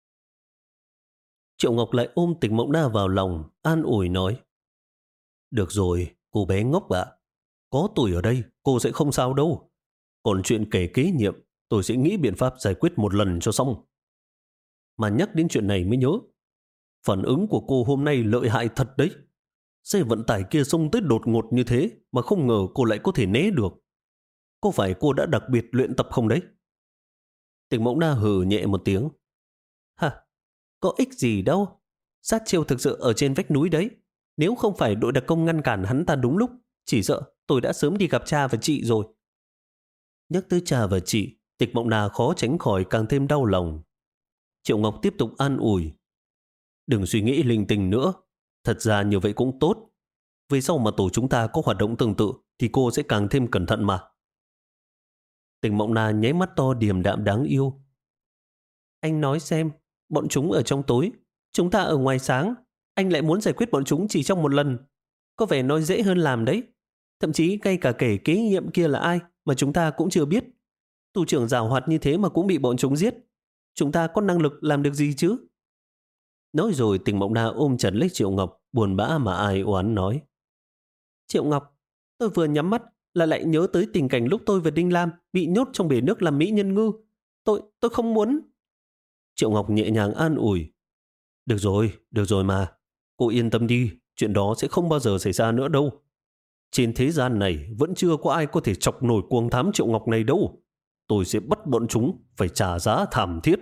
Triệu Ngọc lại ôm Tịch Mộng Na vào lòng, an ủi nói. Được rồi, cô bé ngốc ạ. Có tôi ở đây, cô sẽ không sao đâu. Còn chuyện kể kế nhiệm, tôi sẽ nghĩ biện pháp giải quyết một lần cho xong. Mà nhắc đến chuyện này mới nhớ, phản ứng của cô hôm nay lợi hại thật đấy. Xe vận tải kia xông tới đột ngột như thế mà không ngờ cô lại có thể né được. Có phải cô đã đặc biệt luyện tập không đấy? Tịch Mộng Na hừ nhẹ một tiếng. Hả? Có ích gì đâu. Sát chiêu thực sự ở trên vách núi đấy. Nếu không phải đội đặc công ngăn cản hắn ta đúng lúc, chỉ sợ tôi đã sớm đi gặp cha và chị rồi. Nhắc tới cha và chị, Tịch Mộng Na khó tránh khỏi càng thêm đau lòng. Triệu Ngọc tiếp tục an ủi. Đừng suy nghĩ linh tinh nữa. Thật ra như vậy cũng tốt. Về sau mà tổ chúng ta có hoạt động tương tự thì cô sẽ càng thêm cẩn thận mà. Tịch Mộng Na nháy mắt to điềm đạm đáng yêu. Anh nói xem, bọn chúng ở trong tối, chúng ta ở ngoài sáng. Anh lại muốn giải quyết bọn chúng chỉ trong một lần. Có vẻ nói dễ hơn làm đấy. Thậm chí ngay cả kẻ kế nhiệm kia là ai mà chúng ta cũng chưa biết. Tù trưởng giàu hoạt như thế mà cũng bị bọn chúng giết. Chúng ta có năng lực làm được gì chứ? Nói rồi Tịch Mộng Na ôm chặt lấy Triệu Ngọc, buồn bã mà ai oán nói. Triệu Ngọc, tôi vừa nhắm mắt là lại nhớ tới tình cảnh lúc tôi và Đinh Lam bị nhốt trong bể nước làm mỹ nhân ngư. Tôi, tôi không muốn. Triệu Ngọc nhẹ nhàng an ủi. Được rồi, được rồi mà. Cô yên tâm đi, chuyện đó sẽ không bao giờ xảy ra nữa đâu. Trên thế gian này vẫn chưa có ai có thể chọc nổi cuồng thám Triệu Ngọc này đâu. Tôi sẽ bắt bọn chúng phải trả giá thảm thiết.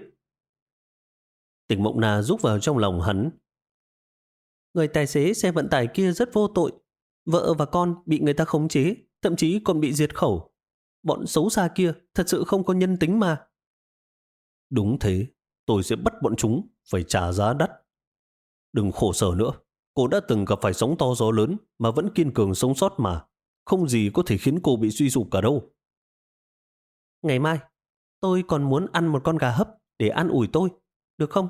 Tịch Mộng Na rúc vào trong lòng hắn. Người tài xế xe vận tải kia rất vô tội. Vợ và con bị người ta khống chế, thậm chí còn bị diệt khẩu. Bọn xấu xa kia thật sự không có nhân tính mà. Đúng thế, tôi sẽ bắt bọn chúng phải trả giá đắt. Đừng khổ sở nữa. Cô đã từng gặp phải sóng to gió lớn mà vẫn kiên cường sống sót mà. Không gì có thể khiến cô bị suy sụp cả đâu. Ngày mai, tôi còn muốn ăn một con gà hấp để an ủi tôi. Được không?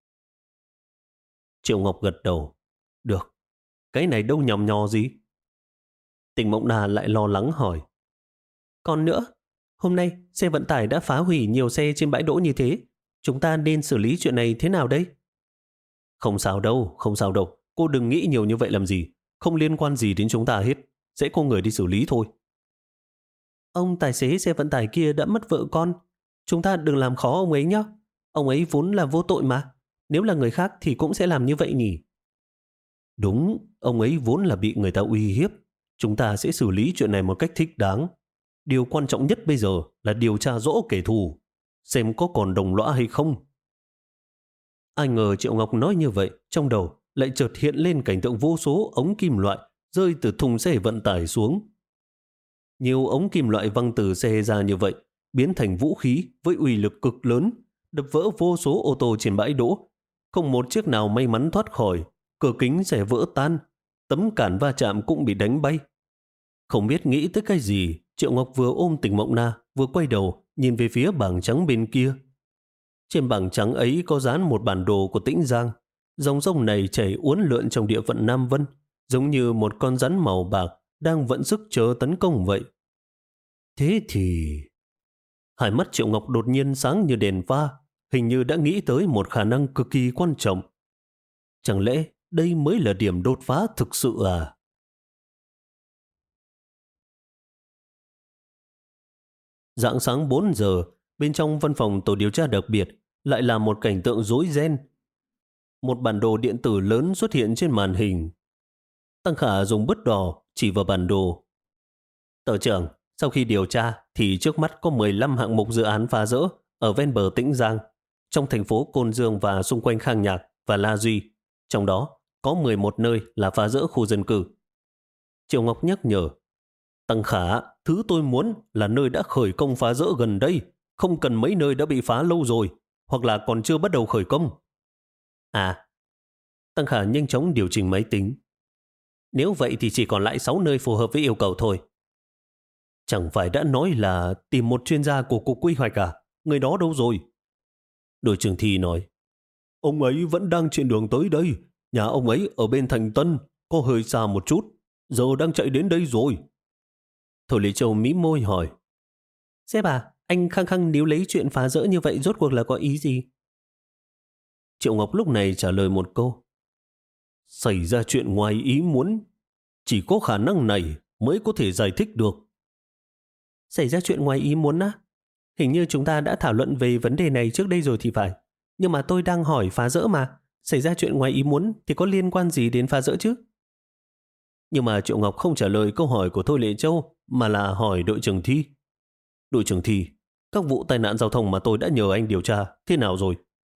Triệu Ngọc gật đầu. Được. Cái này đâu nhòm nhò gì. Tịch Mộng Na lại lo lắng hỏi. Còn nữa, hôm nay xe vận tải đã phá hủy nhiều xe trên bãi đỗ như thế. Chúng ta nên xử lý chuyện này thế nào đây? Không sao đâu, không sao đâu. Cô đừng nghĩ nhiều như vậy làm gì. Không liên quan gì đến chúng ta hết. Sẽ có người đi xử lý thôi. Ông tài xế xe vận tải kia đã mất vợ con. Chúng ta đừng làm khó ông ấy nhé. Ông ấy vốn là vô tội mà. Nếu là người khác thì cũng sẽ làm như vậy nhỉ? Đúng, ông ấy vốn là bị người ta uy hiếp. Chúng ta sẽ xử lý chuyện này một cách thích đáng. Điều quan trọng nhất bây giờ là điều tra rõ kẻ thù, xem có còn đồng lõa hay không. Ai ngờ Triệu Ngọc nói như vậy, trong đầu lại chợt hiện lên cảnh tượng vô số ống kim loại rơi từ thùng xe vận tải xuống. Nhiều ống kim loại văng từ xe ra như vậy, biến thành vũ khí với uy lực cực lớn, đập vỡ vô số ô tô trên bãi đỗ. Không một chiếc nào may mắn thoát khỏi, cửa kính sẽ vỡ tan, tấm cản va chạm cũng bị đánh bay. Không biết nghĩ tới cái gì, Triệu Ngọc vừa ôm Tịch Mộng Na, vừa quay đầu nhìn về phía bảng trắng bên kia. Trên bảng trắng ấy có dán một bản đồ của Tĩnh Giang. Dòng sông này chảy uốn lượn trong địa phận Nam Vân, giống như một con rắn màu bạc đang vận sức chờ tấn công vậy. Thế thì... Hai mắt Triệu Ngọc đột nhiên sáng như đèn pha, hình như đã nghĩ tới một khả năng cực kỳ quan trọng. Chẳng lẽ đây mới là điểm đột phá thực sự à? Rạng sáng bốn giờ, bên trong văn phòng tổ điều tra đặc biệt lại là một cảnh tượng rối ren. Một bản đồ điện tử lớn xuất hiện trên màn hình. Tăng Khả dùng bút đỏ chỉ vào bản đồ. Tổ trưởng, sau khi điều tra thì trước mắt có mười lăm hạng mục dự án phá rỡ ở ven bờ Tĩnh Giang, trong thành phố Côn Dương và xung quanh Khang Nhạc và La Duy. Trong đó có mười một nơi là phá rỡ khu dân cư. Triệu Ngọc nhắc nhở. Tăng Khả, thứ tôi muốn là nơi đã khởi công phá rỡ gần đây, không cần mấy nơi đã bị phá lâu rồi, hoặc là còn chưa bắt đầu khởi công. À, Tăng Khả nhanh chóng điều chỉnh máy tính. Nếu vậy thì chỉ còn lại sáu nơi phù hợp với yêu cầu thôi. Chẳng phải đã nói là tìm một chuyên gia của cục quy hoạch à? Người đó đâu rồi? Đội trưởng Thi nói. Ông ấy vẫn đang trên đường tới đây. Nhà ông ấy ở bên Thành Tân, có hơi xa một chút. Giờ đang chạy đến đây rồi. Thôi Lý Châu mím môi hỏi. Sếp à, anh khăng khăng níu lấy chuyện phá rỡ như vậy rốt cuộc là có ý gì? Triệu Ngọc lúc này trả lời một câu. Xảy ra chuyện ngoài ý muốn, chỉ có khả năng này mới có thể giải thích được. Xảy ra chuyện ngoài ý muốn á? Hình như chúng ta đã thảo luận về vấn đề này trước đây rồi thì phải. Nhưng mà tôi đang hỏi phá rỡ mà. Xảy ra chuyện ngoài ý muốn thì có liên quan gì đến phá rỡ chứ? Nhưng mà Triệu Ngọc không trả lời câu hỏi của Thôi Lệ Châu mà là hỏi đội trưởng Thi. Đội trưởng Thi, các vụ tai nạn giao thông mà tôi đã nhờ anh điều tra thế nào rồi?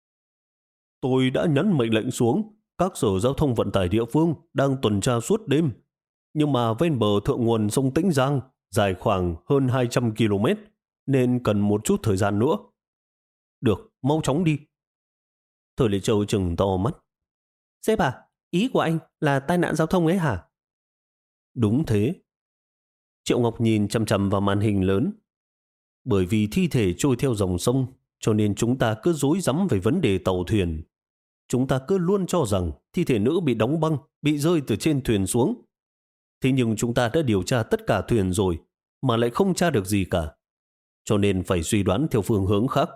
Tôi đã nhấn mệnh lệnh xuống. Các sở giao thông vận tải địa phương đang tuần tra suốt đêm. Nhưng mà ven bờ thượng nguồn sông Tĩnh Giang dài khoảng hơn hai trăm ki lô mét nên cần một chút thời gian nữa. Được, mau chóng đi. Thôi Lệ Châu trừng to mắt. Sếp à, ý của anh là tai nạn giao thông ấy hả? Đúng thế. Triệu Ngọc nhìn chằm chằm vào màn hình lớn. Bởi vì thi thể trôi theo dòng sông, cho nên chúng ta cứ rối rắm về vấn đề tàu thuyền. Chúng ta cứ luôn cho rằng thi thể nữ bị đóng băng, bị rơi từ trên thuyền xuống. Thế nhưng chúng ta đã điều tra tất cả thuyền rồi, mà lại không tra được gì cả. Cho nên phải suy đoán theo phương hướng khác.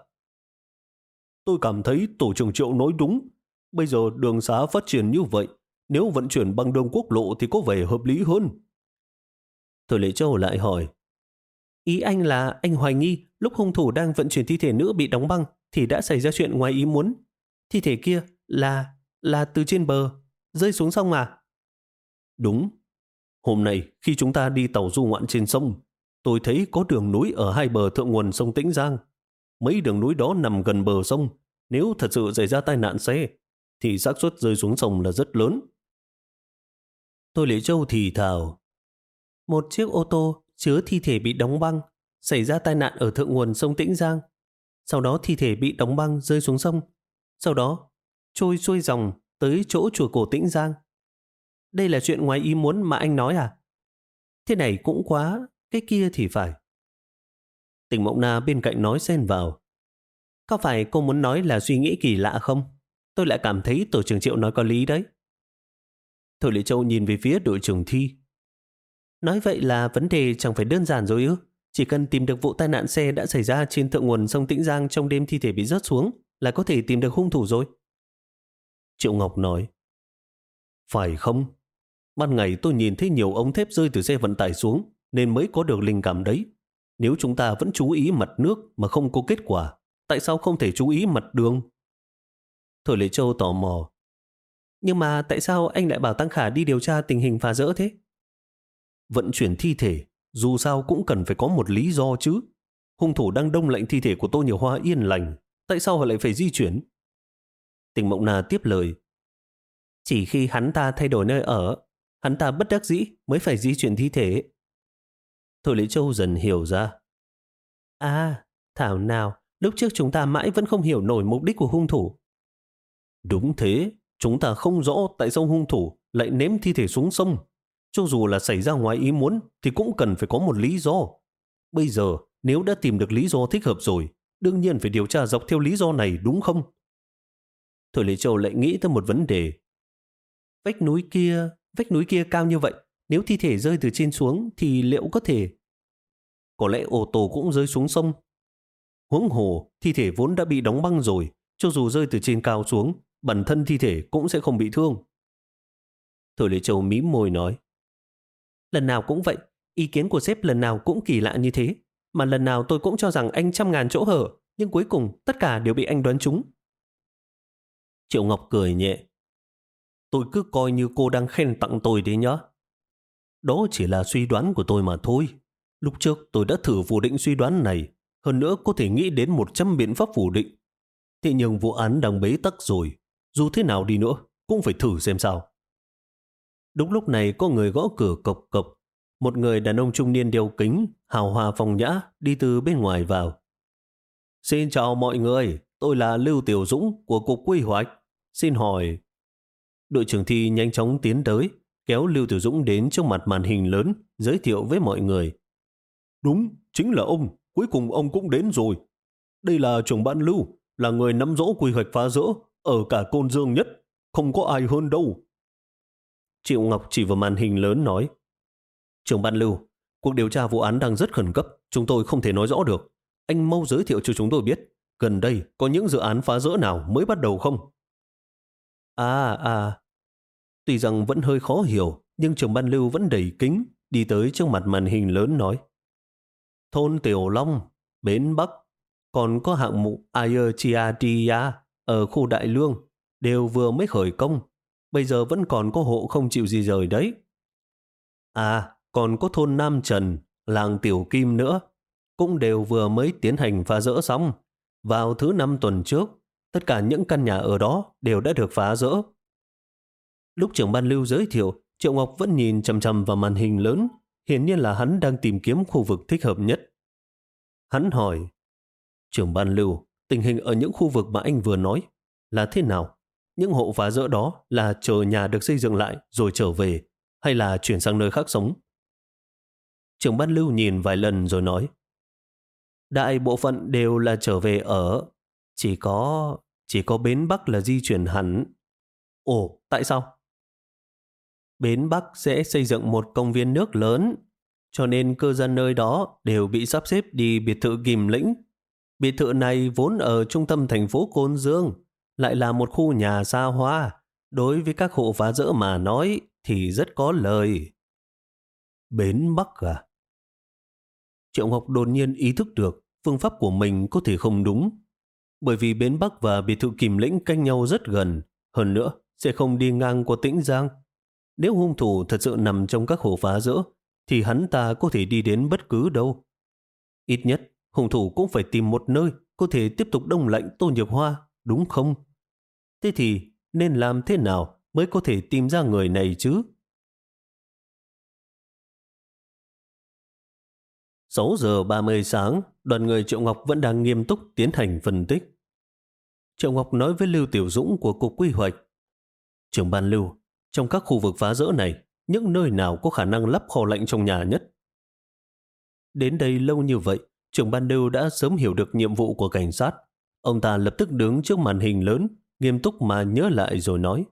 Tôi cảm thấy tổ trưởng Triệu nói đúng. Bây giờ đường xá phát triển như vậy, nếu vận chuyển bằng đường quốc lộ thì có vẻ hợp lý hơn. Thôi Lệ Châu lại hỏi. Ý anh là anh hoài nghi lúc hung thủ đang vận chuyển thi thể nữ bị đóng băng thì đã xảy ra chuyện ngoài ý muốn. Thi thể kia là là từ trên bờ rơi xuống sông à? Đúng. Hôm nay khi chúng ta đi tàu du ngoạn trên sông, tôi thấy có đường núi ở hai bờ thượng nguồn sông Tĩnh Giang. Mấy đường núi đó nằm gần bờ sông. Nếu thật sự xảy ra tai nạn xe thì xác suất rơi xuống sông là rất lớn. Tôi Lệ Châu thì thào. Một chiếc ô tô chứa thi thể bị đóng băng xảy ra tai nạn ở thượng nguồn sông Tĩnh Giang. Sau đó thi thể bị đóng băng rơi xuống sông. Sau đó trôi xuôi dòng tới chỗ chùa cổ Tĩnh Giang. Đây là chuyện ngoài ý muốn mà anh nói à? Thế này cũng quá, cái kia thì phải. Tỉnh Mộng Na bên cạnh nói xen vào. Có phải cô muốn nói là suy nghĩ kỳ lạ không? Tôi lại cảm thấy tổ trưởng Triệu nói có lý đấy. Thôi Lệ Châu nhìn về phía đội trưởng Thi. Nói vậy là vấn đề chẳng phải đơn giản rồi ư? Chỉ cần tìm được vụ tai nạn xe đã xảy ra trên thượng nguồn sông Tĩnh Giang trong đêm thi thể bị rớt xuống là có thể tìm được hung thủ rồi. Triệu Ngọc nói. Phải không? Ban ngày tôi nhìn thấy nhiều ống thép rơi từ xe vận tải xuống nên mới có được linh cảm đấy. Nếu chúng ta vẫn chú ý mặt nước mà không có kết quả, tại sao không thể chú ý mặt đường? Thôi Lệ Châu tò mò. Nhưng mà tại sao anh lại bảo Tăng Khả đi điều tra tình hình phá rỡ thế? Vận chuyển thi thể, dù sao cũng cần phải có một lý do chứ. Hung thủ đang đông lạnh thi thể của Tô Nhiều Hoa yên lành, tại sao họ lại phải di chuyển? Tình Mộng Na tiếp lời. Chỉ khi hắn ta thay đổi nơi ở, hắn ta bất đắc dĩ mới phải di chuyển thi thể. Thôi Lệ Châu dần hiểu ra. À, thảo nào, lúc trước chúng ta mãi vẫn không hiểu nổi mục đích của hung thủ. Đúng thế, chúng ta không rõ tại sao hung thủ lại ném thi thể xuống sông. Cho dù là xảy ra ngoài ý muốn thì cũng cần phải có một lý do. Bây giờ nếu đã tìm được lý do thích hợp rồi, đương nhiên phải điều tra dọc theo lý do này đúng không? Thôi Lệ Châu lại nghĩ tới một vấn đề. Vách núi kia, vách núi kia cao như vậy, nếu thi thể rơi từ trên xuống thì liệu có thể... Có lẽ ô tô cũng rơi xuống sông. Huống hồ, thi thể vốn đã bị đóng băng rồi, cho dù rơi từ trên cao xuống, bản thân thi thể cũng sẽ không bị thương. Thôi Lệ Châu mím môi nói. Lần nào cũng vậy, ý kiến của sếp lần nào cũng kỳ lạ như thế. Mà lần nào tôi cũng cho rằng anh trăm ngàn chỗ hở, nhưng cuối cùng tất cả đều bị anh đoán trúng. Triệu Ngọc cười nhẹ. Tôi cứ coi như cô đang khen tặng tôi đấy nhá. Đó chỉ là suy đoán của tôi mà thôi. Lúc trước tôi đã thử phủ định suy đoán này, hơn nữa có thể nghĩ đến một trăm biện pháp phủ định. Thế nhưng vụ án đang bế tắc rồi, dù thế nào đi nữa cũng phải thử xem sao. Đúng lúc này có người gõ cửa cộc cộc. Một người đàn ông trung niên đeo kính, hào hoa phong nhã đi từ bên ngoài vào. Xin chào mọi người, tôi là Lưu Tiểu Dũng của Cục Quy hoạch. Xin hỏi... Đội trưởng Thi nhanh chóng tiến tới, kéo Lưu Tiểu Dũng đến trước mặt màn hình lớn, giới thiệu với mọi người. Đúng, chính là ông, cuối cùng ông cũng đến rồi. Đây là trưởng ban Lưu, là người nắm rõ quy hoạch phá rỡ, ở cả Côn Dương nhất, không có ai hơn đâu. Triệu Ngọc chỉ vào màn hình lớn nói. Trưởng ban Lưu, Cuộc điều tra vụ án đang rất khẩn cấp, chúng tôi không thể nói rõ được. Anh mau giới thiệu cho chúng tôi biết, gần đây có những dự án phá rỡ nào mới bắt đầu không? À, à, tuy rằng vẫn hơi khó hiểu, nhưng trưởng ban Lưu vẫn đẩy kính, đi tới trước mặt màn hình lớn nói. Thôn Tiểu Long, Bến Bắc, còn có hạng mục Ayurchadia ở khu Đại Lương, đều vừa mới khởi công. Bây giờ vẫn còn có hộ không chịu di rời đấy. À, còn có thôn Nam Trần, làng Tiểu Kim nữa, cũng đều vừa mới tiến hành phá rỡ xong. Vào thứ năm tuần trước, tất cả những căn nhà ở đó đều đã được phá rỡ. Lúc trưởng ban Lưu giới thiệu, Triệu Ngọc vẫn nhìn chằm chằm vào màn hình lớn, hiển nhiên là hắn đang tìm kiếm khu vực thích hợp nhất. Hắn hỏi, trưởng ban Lưu, tình hình ở những khu vực mà anh vừa nói là thế nào? Những hộ phá rỡ đó là chờ nhà được xây dựng lại rồi trở về, hay là chuyển sang nơi khác sống? Trưởng ban Lưu nhìn vài lần rồi nói, đại bộ phận đều là trở về ở, chỉ có chỉ có Bến Bắc là di chuyển hẳn. Ồ, tại sao? Bến Bắc sẽ xây dựng một công viên nước lớn, cho nên cư dân nơi đó đều bị sắp xếp đi biệt thự Kim Lĩnh. Biệt thự này vốn ở trung tâm thành phố Côn Dương, lại là một khu nhà xa hoa. Đối với các hộ phá rỡ mà nói thì rất có lời. Bến Bắc à? Triệu Ngọc đột nhiên ý thức được phương pháp của mình có thể không đúng. Bởi vì Bến Bắc và biệt thự Kim Lĩnh cách nhau rất gần, hơn nữa sẽ không đi ngang qua Tĩnh Giang. Nếu hung thủ thật sự nằm trong các hộ phá rỡ, thì hắn ta có thể đi đến bất cứ đâu. Ít nhất, hung thủ cũng phải tìm một nơi có thể tiếp tục đông lạnh Tô Nhược Hoa, đúng không? Thế thì nên làm thế nào mới có thể tìm ra người này chứ? sáu giờ ba mươi sáng, đoàn người Triệu Ngọc vẫn đang nghiêm túc tiến hành phân tích. Triệu Ngọc nói với Lưu Tiểu Dũng của Cục Quy hoạch, trưởng ban Lưu, trong các khu vực phá rỡ này, những nơi nào có khả năng lắp kho lạnh trong nhà nhất? Đến đây lâu như vậy, trưởng ban Lưu đã sớm hiểu được nhiệm vụ của cảnh sát. Ông ta lập tức đứng trước màn hình lớn, nghiêm túc mà nhớ lại rồi nói.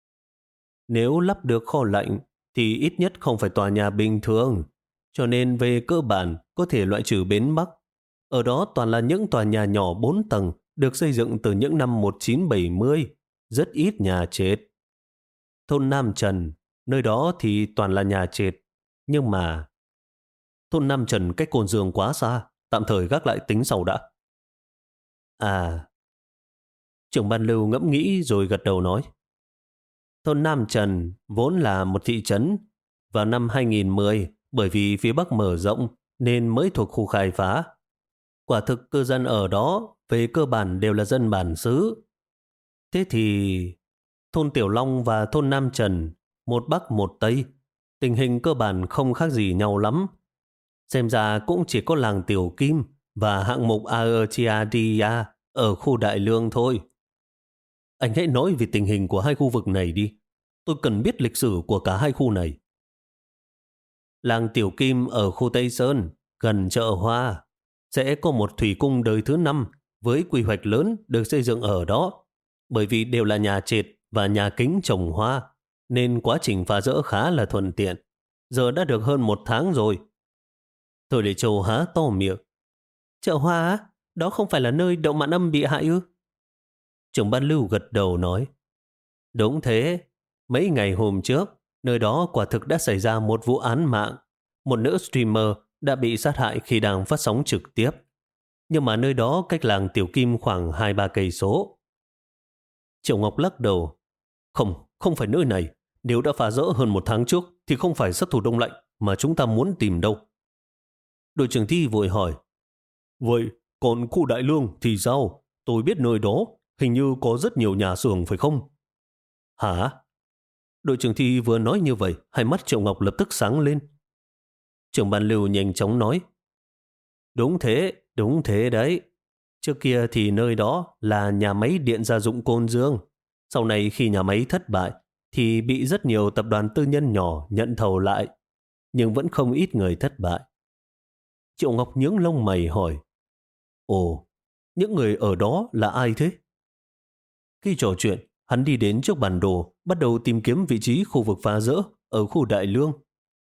Nếu lắp được kho lạnh, thì ít nhất không phải tòa nhà bình thường. Cho nên về cơ bản có thể loại trừ Bến Bắc. Ở đó toàn là những tòa nhà nhỏ bốn tầng được xây dựng từ những năm một nghìn chín trăm bảy mươi. Rất ít nhà trệt. Thôn Nam Trần, nơi đó thì toàn là nhà trệt. Nhưng mà thôn Nam Trần cách Cồn Dương quá xa, tạm thời gác lại tính sau đã. À, trưởng ban Lưu ngẫm nghĩ rồi gật đầu nói. Thôn Nam Trần vốn là một thị trấn. Vào năm hai nghìn mười, bởi vì phía Bắc mở rộng nên mới thuộc khu khai phá. Quả thực cư dân ở đó về cơ bản đều là dân bản xứ. Thế thì thôn Tiểu Long và thôn Nam Trần, một Bắc một Tây, tình hình cơ bản không khác gì nhau lắm. Xem ra cũng chỉ có làng Tiểu Kim và hạng mục Ayurchadia ở khu Đại Lương thôi. Anh hãy nói về tình hình của hai khu vực này đi. Tôi cần biết lịch sử của cả hai khu này. Làng Tiểu Kim ở khu Tây Sơn, gần chợ Hoa, sẽ có một thủy cung đời thứ năm với quy hoạch lớn được xây dựng ở đó. Bởi vì đều là nhà trệt và nhà kính trồng hoa, nên quá trình phá rỡ khá là thuận tiện. Giờ đã được hơn một tháng rồi. Thôi để Châu há to miệng. Chợ Hoa á? Đó không phải là nơi Đậu Mạn Âm bị hại ư? Trưởng ban Lưu gật đầu nói. Đúng thế. Mấy ngày hôm trước, nơi đó quả thực đã xảy ra một vụ án mạng. Một nữ streamer đã bị sát hại khi đang phát sóng trực tiếp. Nhưng mà nơi đó cách làng Tiểu Kim khoảng hai ba cây số. Triệu Ngọc lắc đầu. Không, không phải nơi này. Nếu đã phá rỡ hơn một tháng trước thì không phải sát thủ đông lạnh mà chúng ta muốn tìm đâu. Đội trưởng Thi vội hỏi. Vậy còn khu Đại Lương thì sao? Tôi biết nơi đó hình như có rất nhiều nhà xưởng phải không? Hả? Đội trưởng Thi vừa nói như vậy, hai mắt Triệu Ngọc lập tức sáng lên. Trưởng ban Lưu nhanh chóng nói. Đúng thế, đúng thế đấy. Trước kia thì nơi đó là nhà máy điện gia dụng Côn Dương. Sau này khi nhà máy thất bại thì bị rất nhiều tập đoàn tư nhân nhỏ nhận thầu lại. Nhưng vẫn không ít người thất bại. Triệu Ngọc nhướng lông mày hỏi. Ồ, những người ở đó là ai thế? Khi trò chuyện, hắn đi đến trước bản đồ, bắt đầu tìm kiếm vị trí khu vực phá rỡ ở khu Đại Lương.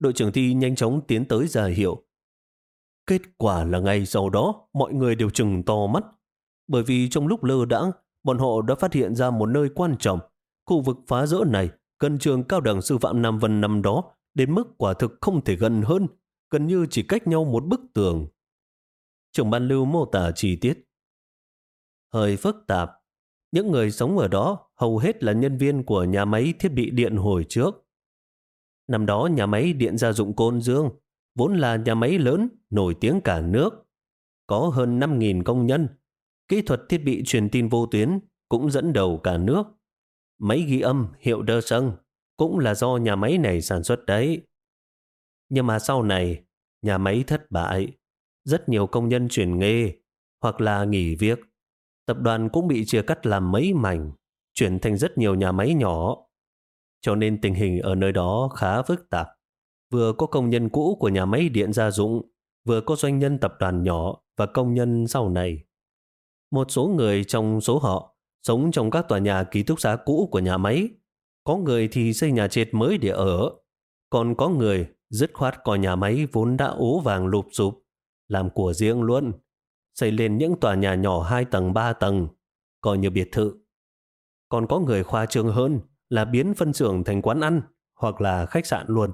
Đội trưởng Thi nhanh chóng tiến tới ra hiệu. Kết quả là ngay sau đó mọi người đều trừng to mắt, bởi vì trong lúc lơ đãng bọn họ đã phát hiện ra một nơi quan trọng. Khu vực phá rỡ này gần trường cao đẳng sư phạm Nam Vân năm đó đến mức quả thực không thể gần hơn, gần như chỉ cách nhau một bức tường. Trưởng ban Lưu mô tả chi tiết. Hơi phức tạp. Những người sống ở đó hầu hết là nhân viên của nhà máy thiết bị điện hồi trước. Năm đó nhà máy điện gia dụng Côn Dương vốn là nhà máy lớn nổi tiếng cả nước. Có hơn năm nghìn công nhân. Kỹ thuật thiết bị truyền tin vô tuyến cũng dẫn đầu cả nước. Máy ghi âm hiệu Đơ Sâng cũng là do nhà máy này sản xuất đấy. Nhưng mà sau này, nhà máy thất bại. Rất nhiều công nhân chuyển nghề hoặc là nghỉ việc. Tập đoàn cũng bị chia cắt làm mấy mảnh, chuyển thành rất nhiều nhà máy nhỏ. Cho nên tình hình ở nơi đó khá phức tạp. Vừa có công nhân cũ của nhà máy điện gia dụng, vừa có doanh nhân tập đoàn nhỏ và công nhân sau này. Một số người trong số họ sống trong các tòa nhà ký túc xá cũ của nhà máy. Có người thì xây nhà trệt mới để ở. Còn có người dứt khoát coi nhà máy vốn đã ố vàng lụp sụp, làm của riêng luôn. Xây lên những tòa nhà nhỏ hai tầng ba tầng, coi như biệt thự. Còn có người khoa trương hơn là biến phân xưởng thành quán ăn hoặc là khách sạn luôn.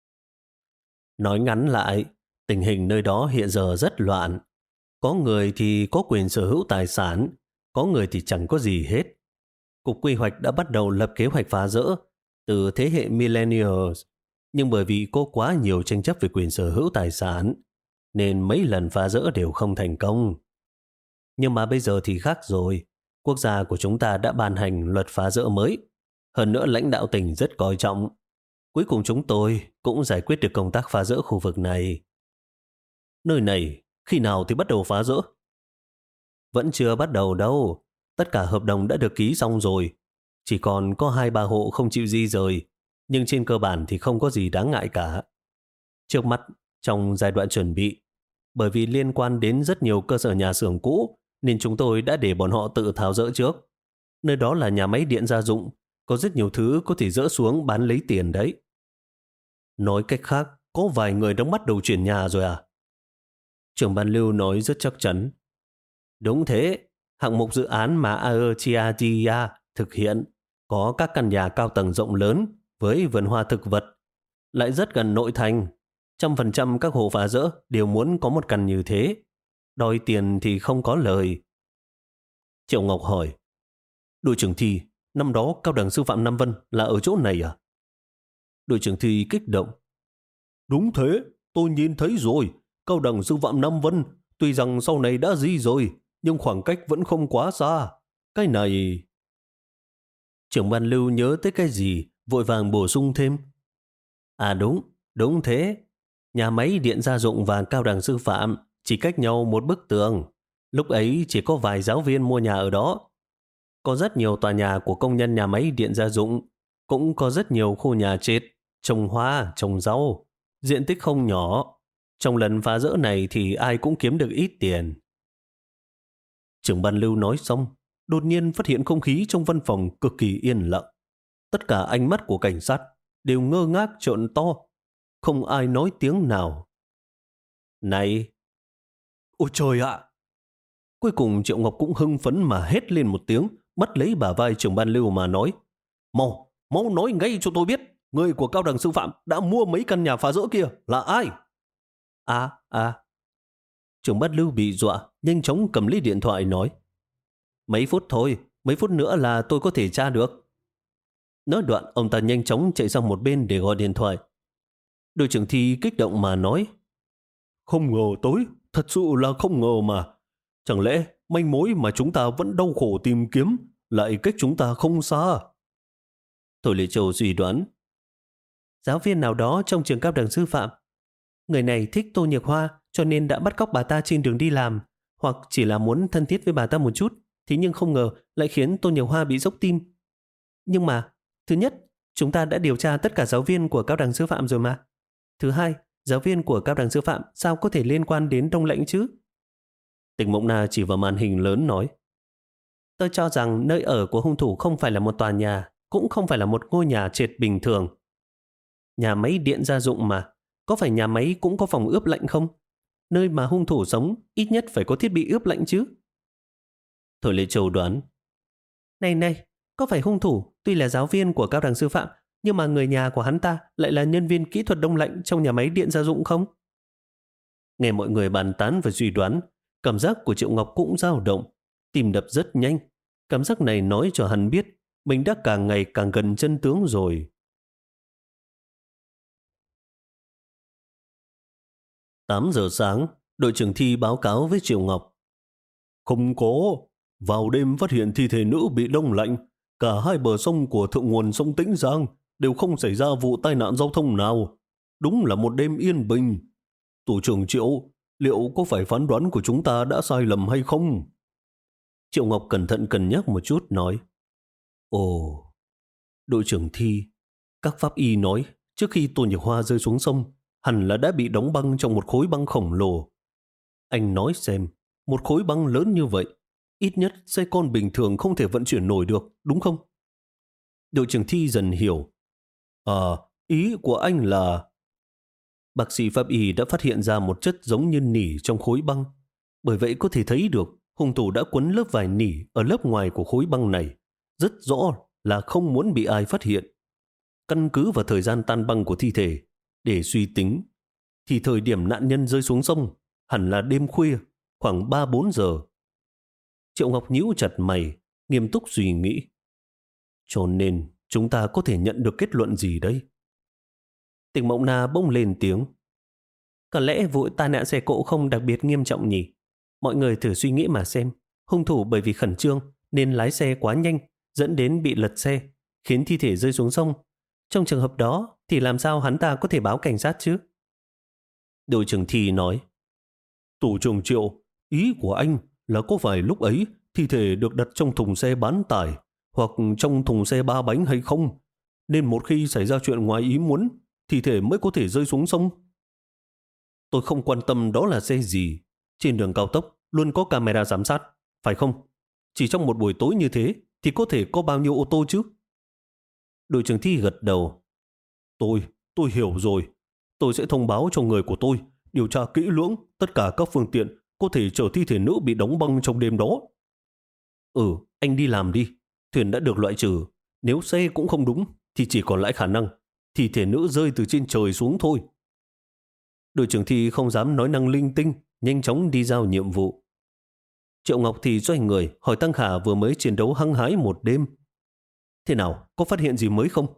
Nói ngắn lại, tình hình nơi đó hiện giờ rất loạn. Có người thì có quyền sở hữu tài sản, có người thì chẳng có gì hết. Cục Quy hoạch đã bắt đầu lập kế hoạch phá rỡ từ thế hệ millennials, nhưng bởi vì có quá nhiều tranh chấp về quyền sở hữu tài sản, nên mấy lần phá rỡ đều không thành công. Nhưng mà bây giờ thì khác rồi. Quốc gia của chúng ta đã ban hành luật phá rỡ mới. Hơn nữa lãnh đạo tỉnh rất coi trọng. Cuối cùng chúng tôi cũng giải quyết được công tác phá rỡ khu vực này. Nơi này khi nào thì bắt đầu phá rỡ? Vẫn chưa bắt đầu đâu. Tất cả hợp đồng đã được ký xong rồi. Chỉ còn có hai ba hộ không chịu di rời. Nhưng trên cơ bản thì không có gì đáng ngại cả. Trước mắt, trong giai đoạn chuẩn bị, bởi vì liên quan đến rất nhiều cơ sở nhà xưởng cũ, nên chúng tôi đã để bọn họ tự tháo dỡ trước. Nơi đó là nhà máy điện gia dụng, có rất nhiều thứ có thể dỡ xuống bán lấy tiền đấy. Nói cách khác, có vài người đang bắt đầu chuyển nhà rồi à? Trưởng ban Lưu nói rất chắc chắn. Đúng thế, hạng mục dự án mà Aertia thực hiện có các căn nhà cao tầng rộng lớn với vườn hoa thực vật, lại rất gần nội thành. Trăm phần trăm các hộ phá rỡ đều muốn có một căn như thế. Đòi tiền thì không có lời. Triệu Ngọc hỏi, đội trưởng Thi, năm đó cao đẳng sư phạm Nam Vân là ở chỗ này à? Đội trưởng Thi kích động. Đúng thế, tôi nhìn thấy rồi. Cao đẳng sư phạm Nam Vân tuy rằng sau này đã di rồi, nhưng khoảng cách vẫn không quá xa. Cái này... Trưởng ban Lưu nhớ tới cái gì, vội vàng bổ sung thêm. À đúng, đúng thế. Nhà máy điện gia dụng và cao đẳng sư phạm chỉ cách nhau một bức tường. Lúc ấy chỉ có vài giáo viên mua nhà ở đó. Có rất nhiều tòa nhà của công nhân nhà máy điện gia dụng. Cũng có rất nhiều khu nhà trệt, trồng hoa, trồng rau. Diện tích không nhỏ. Trong lần phá rỡ này thì ai cũng kiếm được ít tiền. Trưởng ban Lưu nói xong, đột nhiên phát hiện không khí trong văn phòng cực kỳ yên lặng. Tất cả ánh mắt của cảnh sát đều ngơ ngác trợn to. Không ai nói tiếng nào. Này! Ôi trời ạ! Cuối cùng Triệu Ngọc cũng hưng phấn mà hét lên một tiếng, bắt lấy bả vai trưởng ban Lưu mà nói. Mau, mau nói ngay cho tôi biết, người của cao đẳng sư phạm đã mua mấy căn nhà phá rỡ kia là ai? À, à. Trưởng ban Lưu bị dọa, nhanh chóng cầm lấy điện thoại nói. Mấy phút thôi, mấy phút nữa là tôi có thể tra được. Nói đoạn, ông ta nhanh chóng chạy sang một bên để gọi điện thoại. Đội trưởng Thi kích động mà nói. Không ngờ tới, thật sự là không ngờ mà. Chẳng lẽ manh mối mà chúng ta vẫn đau khổ tìm kiếm lại cách chúng ta không xa? Thôi Lệ Châu suy đoán. Giáo viên nào đó trong trường cao đẳng sư phạm. Người này thích Tô Nhược Hoa cho nên đã bắt cóc bà ta trên đường đi làm, hoặc chỉ là muốn thân thiết với bà ta một chút, thế nhưng không ngờ lại khiến Tô Nhược Hoa bị dốc tim. Nhưng mà, thứ nhất, chúng ta đã điều tra tất cả giáo viên của cao đẳng sư phạm rồi mà. Thứ hai, giáo viên của cao đẳng sư phạm sao có thể liên quan đến Đông Lãnh chứ? Tịch Mộng Na chỉ vào màn hình lớn nói. Tôi cho rằng nơi ở của hung thủ không phải là một tòa nhà, cũng không phải là một ngôi nhà trệt bình thường. Nhà máy điện gia dụng mà, có phải nhà máy cũng có phòng ướp lạnh không? Nơi mà hung thủ sống ít nhất phải có thiết bị ướp lạnh chứ. Thôi Lệ Châu đoán. Này này, có phải hung thủ tuy là giáo viên của cao đẳng sư phạm, nhưng mà người nhà của hắn ta lại là nhân viên kỹ thuật đông lạnh trong nhà máy điện gia dụng không? Nghe mọi người bàn tán và suy đoán, cảm giác của Triệu Ngọc cũng dao động, tim đập rất nhanh. Cảm giác này nói cho hắn biết mình đã càng ngày càng gần chân tướng rồi. tám giờ sáng, đội trưởng Thi báo cáo với Triệu Ngọc. Không có, vào đêm phát hiện thi thể nữ bị đông lạnh. Cả hai bờ sông của thượng nguồn sông Tĩnh Giang đều không xảy ra vụ tai nạn giao thông nào. Đúng là một đêm yên bình. Tổ trưởng Triệu, liệu có phải phán đoán của chúng ta đã sai lầm hay không? Triệu Ngọc cẩn thận cân nhắc một chút nói. Ồ, đội trưởng Thi, các pháp y nói trước khi Tô Nhược Hoa rơi xuống sông, hẳn là đã bị đóng băng trong một khối băng khổng lồ. Anh nói xem, một khối băng lớn như vậy, ít nhất xe con bình thường không thể vận chuyển nổi được, đúng không? Đội trưởng Thi dần hiểu. À, ý của anh là... Bác sĩ pháp y đã phát hiện ra một chất giống như nỉ trong khối băng. Bởi vậy có thể thấy được hung thủ đã quấn lớp vải nỉ ở lớp ngoài của khối băng này. Rất rõ là không muốn bị ai phát hiện. Căn cứ vào thời gian tan băng của thi thể để suy tính, thì thời điểm nạn nhân rơi xuống sông hẳn là đêm khuya, khoảng ba bốn giờ. Triệu Ngọc nhíu chặt mày, nghiêm túc suy nghĩ. Cho nên chúng ta có thể nhận được kết luận gì đây? Tịch Mộng Na bỗng lên tiếng. Có lẽ vụ tai nạn xe cộ không đặc biệt nghiêm trọng nhỉ? Mọi người thử suy nghĩ mà xem. Hung thủ bởi vì khẩn trương nên lái xe quá nhanh, dẫn đến bị lật xe, khiến thi thể rơi xuống sông. Trong trường hợp đó thì làm sao hắn ta có thể báo cảnh sát chứ? Đội trưởng Thi nói. Tổ trưởng Triệu, ý của anh là có phải lúc ấy thi thể được đặt trong thùng xe bán tải hoặc trong thùng xe ba bánh hay không? Nên một khi xảy ra chuyện ngoài ý muốn, thi thể mới có thể rơi xuống sông. Tôi không quan tâm đó là xe gì. Trên đường cao tốc luôn có camera giám sát, phải không? Chỉ trong một buổi tối như thế thì có thể có bao nhiêu ô tô chứ? Đội trưởng Thi gật đầu. Tôi, tôi hiểu rồi. Tôi sẽ thông báo cho người của tôi điều tra kỹ lưỡng tất cả các phương tiện có thể chở thi thể nữ bị đóng băng trong đêm đó. Ừ, anh đi làm đi. Thuyền đã được loại trừ. Nếu xe cũng không đúng thì chỉ còn lại khả năng thi thể nữ rơi từ trên trời xuống thôi. Đội trưởng Thi không dám nói năng linh tinh, nhanh chóng đi giao nhiệm vụ. Triệu Ngọc thì xoay người hỏi Tăng Khả vừa mới chiến đấu hăng hái một đêm. Thế nào, có phát hiện gì mới không?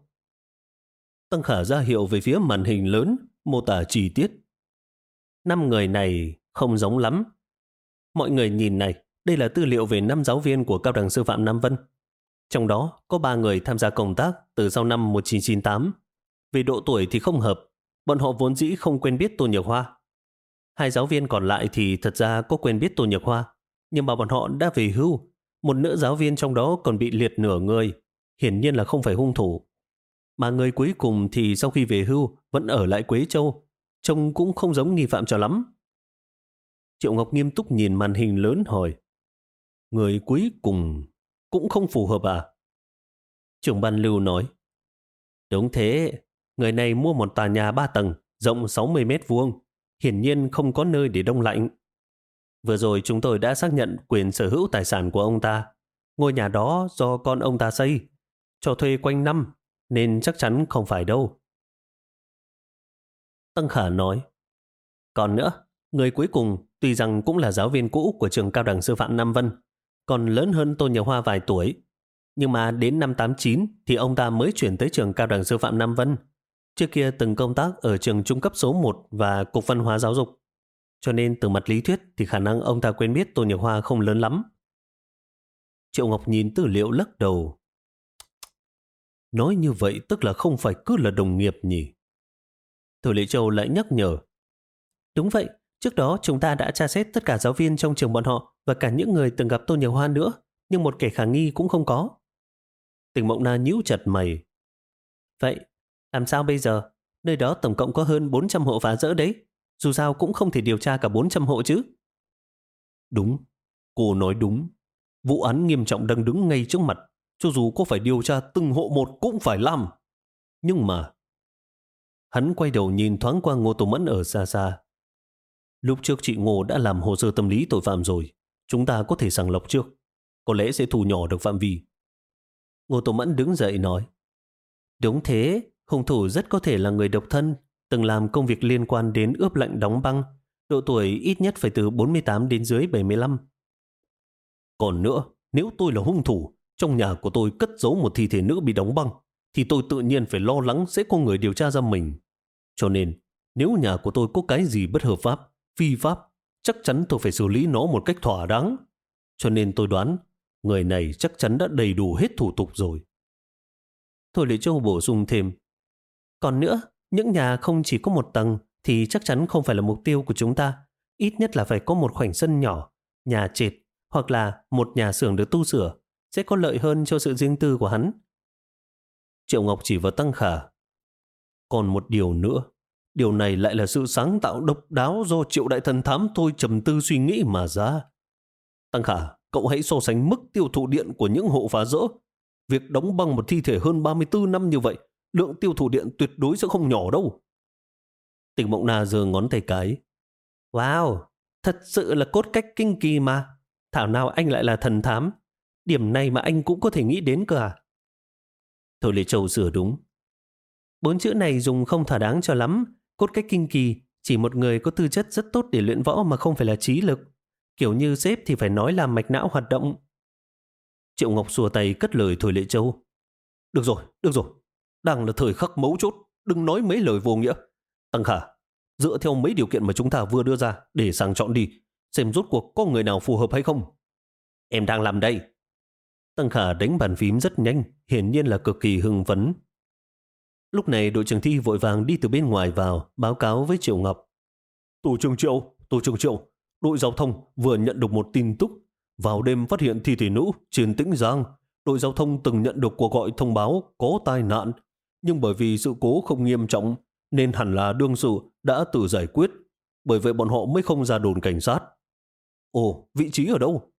Tăng Khả ra hiệu về phía màn hình lớn, mô tả chi tiết. Năm người này không giống lắm. Mọi người nhìn này, đây là tư liệu về năm giáo viên của Cao đẳng Sư phạm Nam Vân. Trong đó có ba người tham gia công tác từ sau năm một nghìn chín trăm chín mươi tám. Về độ tuổi thì không hợp, bọn họ vốn dĩ không quen biết Tô Nhược Hoa. Hai giáo viên còn lại thì thật ra có quen biết Tô Nhược Hoa, nhưng mà bọn họ đã về hưu. Một nữ giáo viên trong đó còn bị liệt nửa người, hiển nhiên là không phải hung thủ. Mà người cuối cùng thì sau khi về hưu vẫn ở lại Quế Châu, trông cũng không giống nghi phạm cho lắm. Triệu Ngọc nghiêm túc nhìn màn hình lớn hỏi. Người cuối cùng cũng không phù hợp à? Trưởng ban Lưu nói. Đúng thế, người này mua một tòa nhà ba tầng, rộng sáu mươi mét vuông, hiển nhiên không có nơi để đông lạnh. Vừa rồi chúng tôi đã xác nhận quyền sở hữu tài sản của ông ta. Ngôi nhà đó do con ông ta xây, cho thuê quanh năm, nên chắc chắn không phải đâu. Tăng Khả nói. Còn nữa, người cuối cùng tuy rằng cũng là giáo viên cũ của trường Cao đẳng Sư phạm Nam Vân, còn lớn hơn Tô Nhược Hoa vài tuổi. Nhưng mà đến năm tám chín thì ông ta mới chuyển tới trường Cao đẳng Sư phạm Nam Vân. Trước kia từng công tác ở trường trung cấp số một và Cục Văn hóa Giáo dục. Cho nên từ mặt lý thuyết thì khả năng ông ta quen biết Tô Nhược Hoa không lớn lắm. Triệu Ngọc nhìn tư liệu lắc đầu. Nói như vậy tức là không phải cứ là đồng nghiệp nhỉ? Thôi Lệ Châu lại nhắc nhở. Đúng vậy, trước đó chúng ta đã tra xét tất cả giáo viên trong trường bọn họ và cả những người từng gặp Tô Nhược Hoa nữa, nhưng một kẻ khả nghi cũng không có. Tình Mộng Na nhíu chặt mày. Vậy, làm sao bây giờ? Nơi đó tổng cộng có hơn bốn trăm hộ phá rỡ đấy. Dù sao cũng không thể điều tra cả bốn trăm hộ chứ. Đúng, cô nói đúng. Vụ án nghiêm trọng đang đứng ngay trước mặt. Cho dù có phải điều tra từng hộ một cũng phải làm. Nhưng mà... Hắn quay đầu nhìn thoáng qua Ngô Tô Mẫn ở xa xa. Lúc trước chị Ngô đã làm hồ sơ tâm lý tội phạm rồi. Chúng ta có thể sàng lọc trước. Có lẽ sẽ thu nhỏ được phạm vi. Ngô Tô Mẫn đứng dậy nói. Đúng thế, hung thủ rất có thể là người độc thân, từng làm công việc liên quan đến ướp lạnh đóng băng, độ tuổi ít nhất phải từ bốn mươi tám đến dưới bảy mươi lăm. Còn nữa, nếu tôi là hung thủ, trong nhà của tôi cất giấu một thi thể nữ bị đóng băng, thì tôi tự nhiên phải lo lắng sẽ có người điều tra ra mình. Cho nên, nếu nhà của tôi có cái gì bất hợp pháp, phi pháp, chắc chắn tôi phải xử lý nó một cách thỏa đáng. Cho nên tôi đoán, người này chắc chắn đã đầy đủ hết thủ tục rồi. Thôi Lệ Châu bổ sung thêm. Còn nữa, những nhà không chỉ có một tầng thì chắc chắn không phải là mục tiêu của chúng ta. Ít nhất là phải có một khoảnh sân nhỏ, nhà trệt hoặc là một nhà xưởng được tu sửa, sẽ có lợi hơn cho sự riêng tư của hắn. Triệu Ngọc chỉ vào Tăng Khả. Còn một điều nữa, điều này lại là sự sáng tạo độc đáo do Triệu Đại Thần Thám tôi trầm tư suy nghĩ mà ra. Tăng Khả, cậu hãy so sánh mức tiêu thụ điện của những hộ phá rỡ. Việc đóng băng một thi thể hơn ba mươi tư năm như vậy, lượng tiêu thụ điện tuyệt đối sẽ không nhỏ đâu. Tỉnh Mộng Na giơ ngón tay cái. Wow, thật sự là cốt cách kinh kỳ mà. Thảo nào anh lại là thần thám. Điểm này mà anh cũng có thể nghĩ đến cơ à? Thôi Lệ Châu sửa đúng. Bốn chữ này dùng không thỏa đáng cho lắm. Cốt cách kinh kỳ chỉ một người có tư chất rất tốt để luyện võ mà không phải là trí lực. Kiểu như sếp thì phải nói là mạch não hoạt động. Triệu Ngọc xua tay cất lời Thôi Lệ Châu. Được rồi, được rồi. Đang là thời khắc mấu chốt. Đừng nói mấy lời vô nghĩa. Tăng Khả, dựa theo mấy điều kiện mà chúng ta vừa đưa ra để sàng chọn đi. Xem rốt cuộc có người nào phù hợp hay không. Em đang làm đây. Tăng Khả đánh bàn phím rất nhanh, hiển nhiên là cực kỳ hưng phấn. Lúc này đội trưởng Thi vội vàng đi từ bên ngoài vào, báo cáo với Triệu Ngọc. Tổ trưởng Triệu, Tổ trưởng Triệu, đội giao thông vừa nhận được một tin tức. Vào đêm phát hiện thi thể nữ trên Tĩnh Giang. Đội giao thông từng nhận được cuộc gọi thông báo có tai nạn, nhưng bởi vì sự cố không nghiêm trọng nên hẳn là đương sự đã tự giải quyết. Bởi vậy bọn họ mới không ra đồn cảnh sát. Ồ, vị trí ở đâu?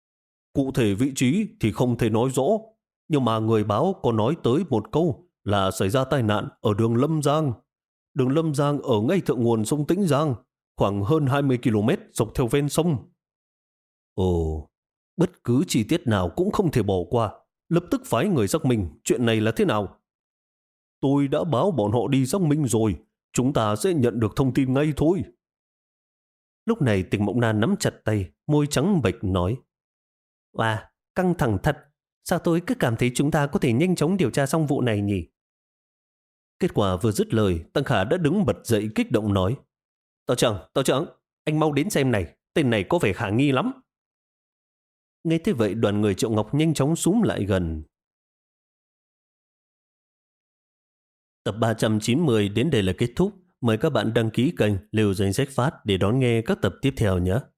Cụ thể vị trí thì không thể nói rõ, nhưng mà người báo có nói tới một câu là xảy ra tai nạn ở đường Lâm Giang. Đường Lâm Giang ở ngay thượng nguồn sông Tĩnh Giang, khoảng hơn hai mươi ki lô mét dọc theo ven sông. Ồ, bất cứ chi tiết nào cũng không thể bỏ qua, lập tức phái người xác minh chuyện này là thế nào. Tôi đã báo bọn họ đi xác minh rồi, chúng ta sẽ nhận được thông tin ngay thôi. Lúc này Tỉnh Mộng Na nắm chặt tay, môi trắng bệch nói. Wow, căng thẳng thật. Sao tôi cứ cảm thấy chúng ta có thể nhanh chóng điều tra xong vụ này nhỉ? Kết quả vừa dứt lời, Tăng Khả đã đứng bật dậy kích động nói. Tao trưởng, tao trưởng, anh mau đến xem này, tên này có vẻ khả nghi lắm. Nghe thế vậy đoàn người Triệu Ngọc nhanh chóng xúm lại gần. Tập ba trăm chín mươi đến đây là kết thúc. Mời các bạn đăng ký kênh Liều Danh Sách Phát để đón nghe các tập tiếp theo nhé.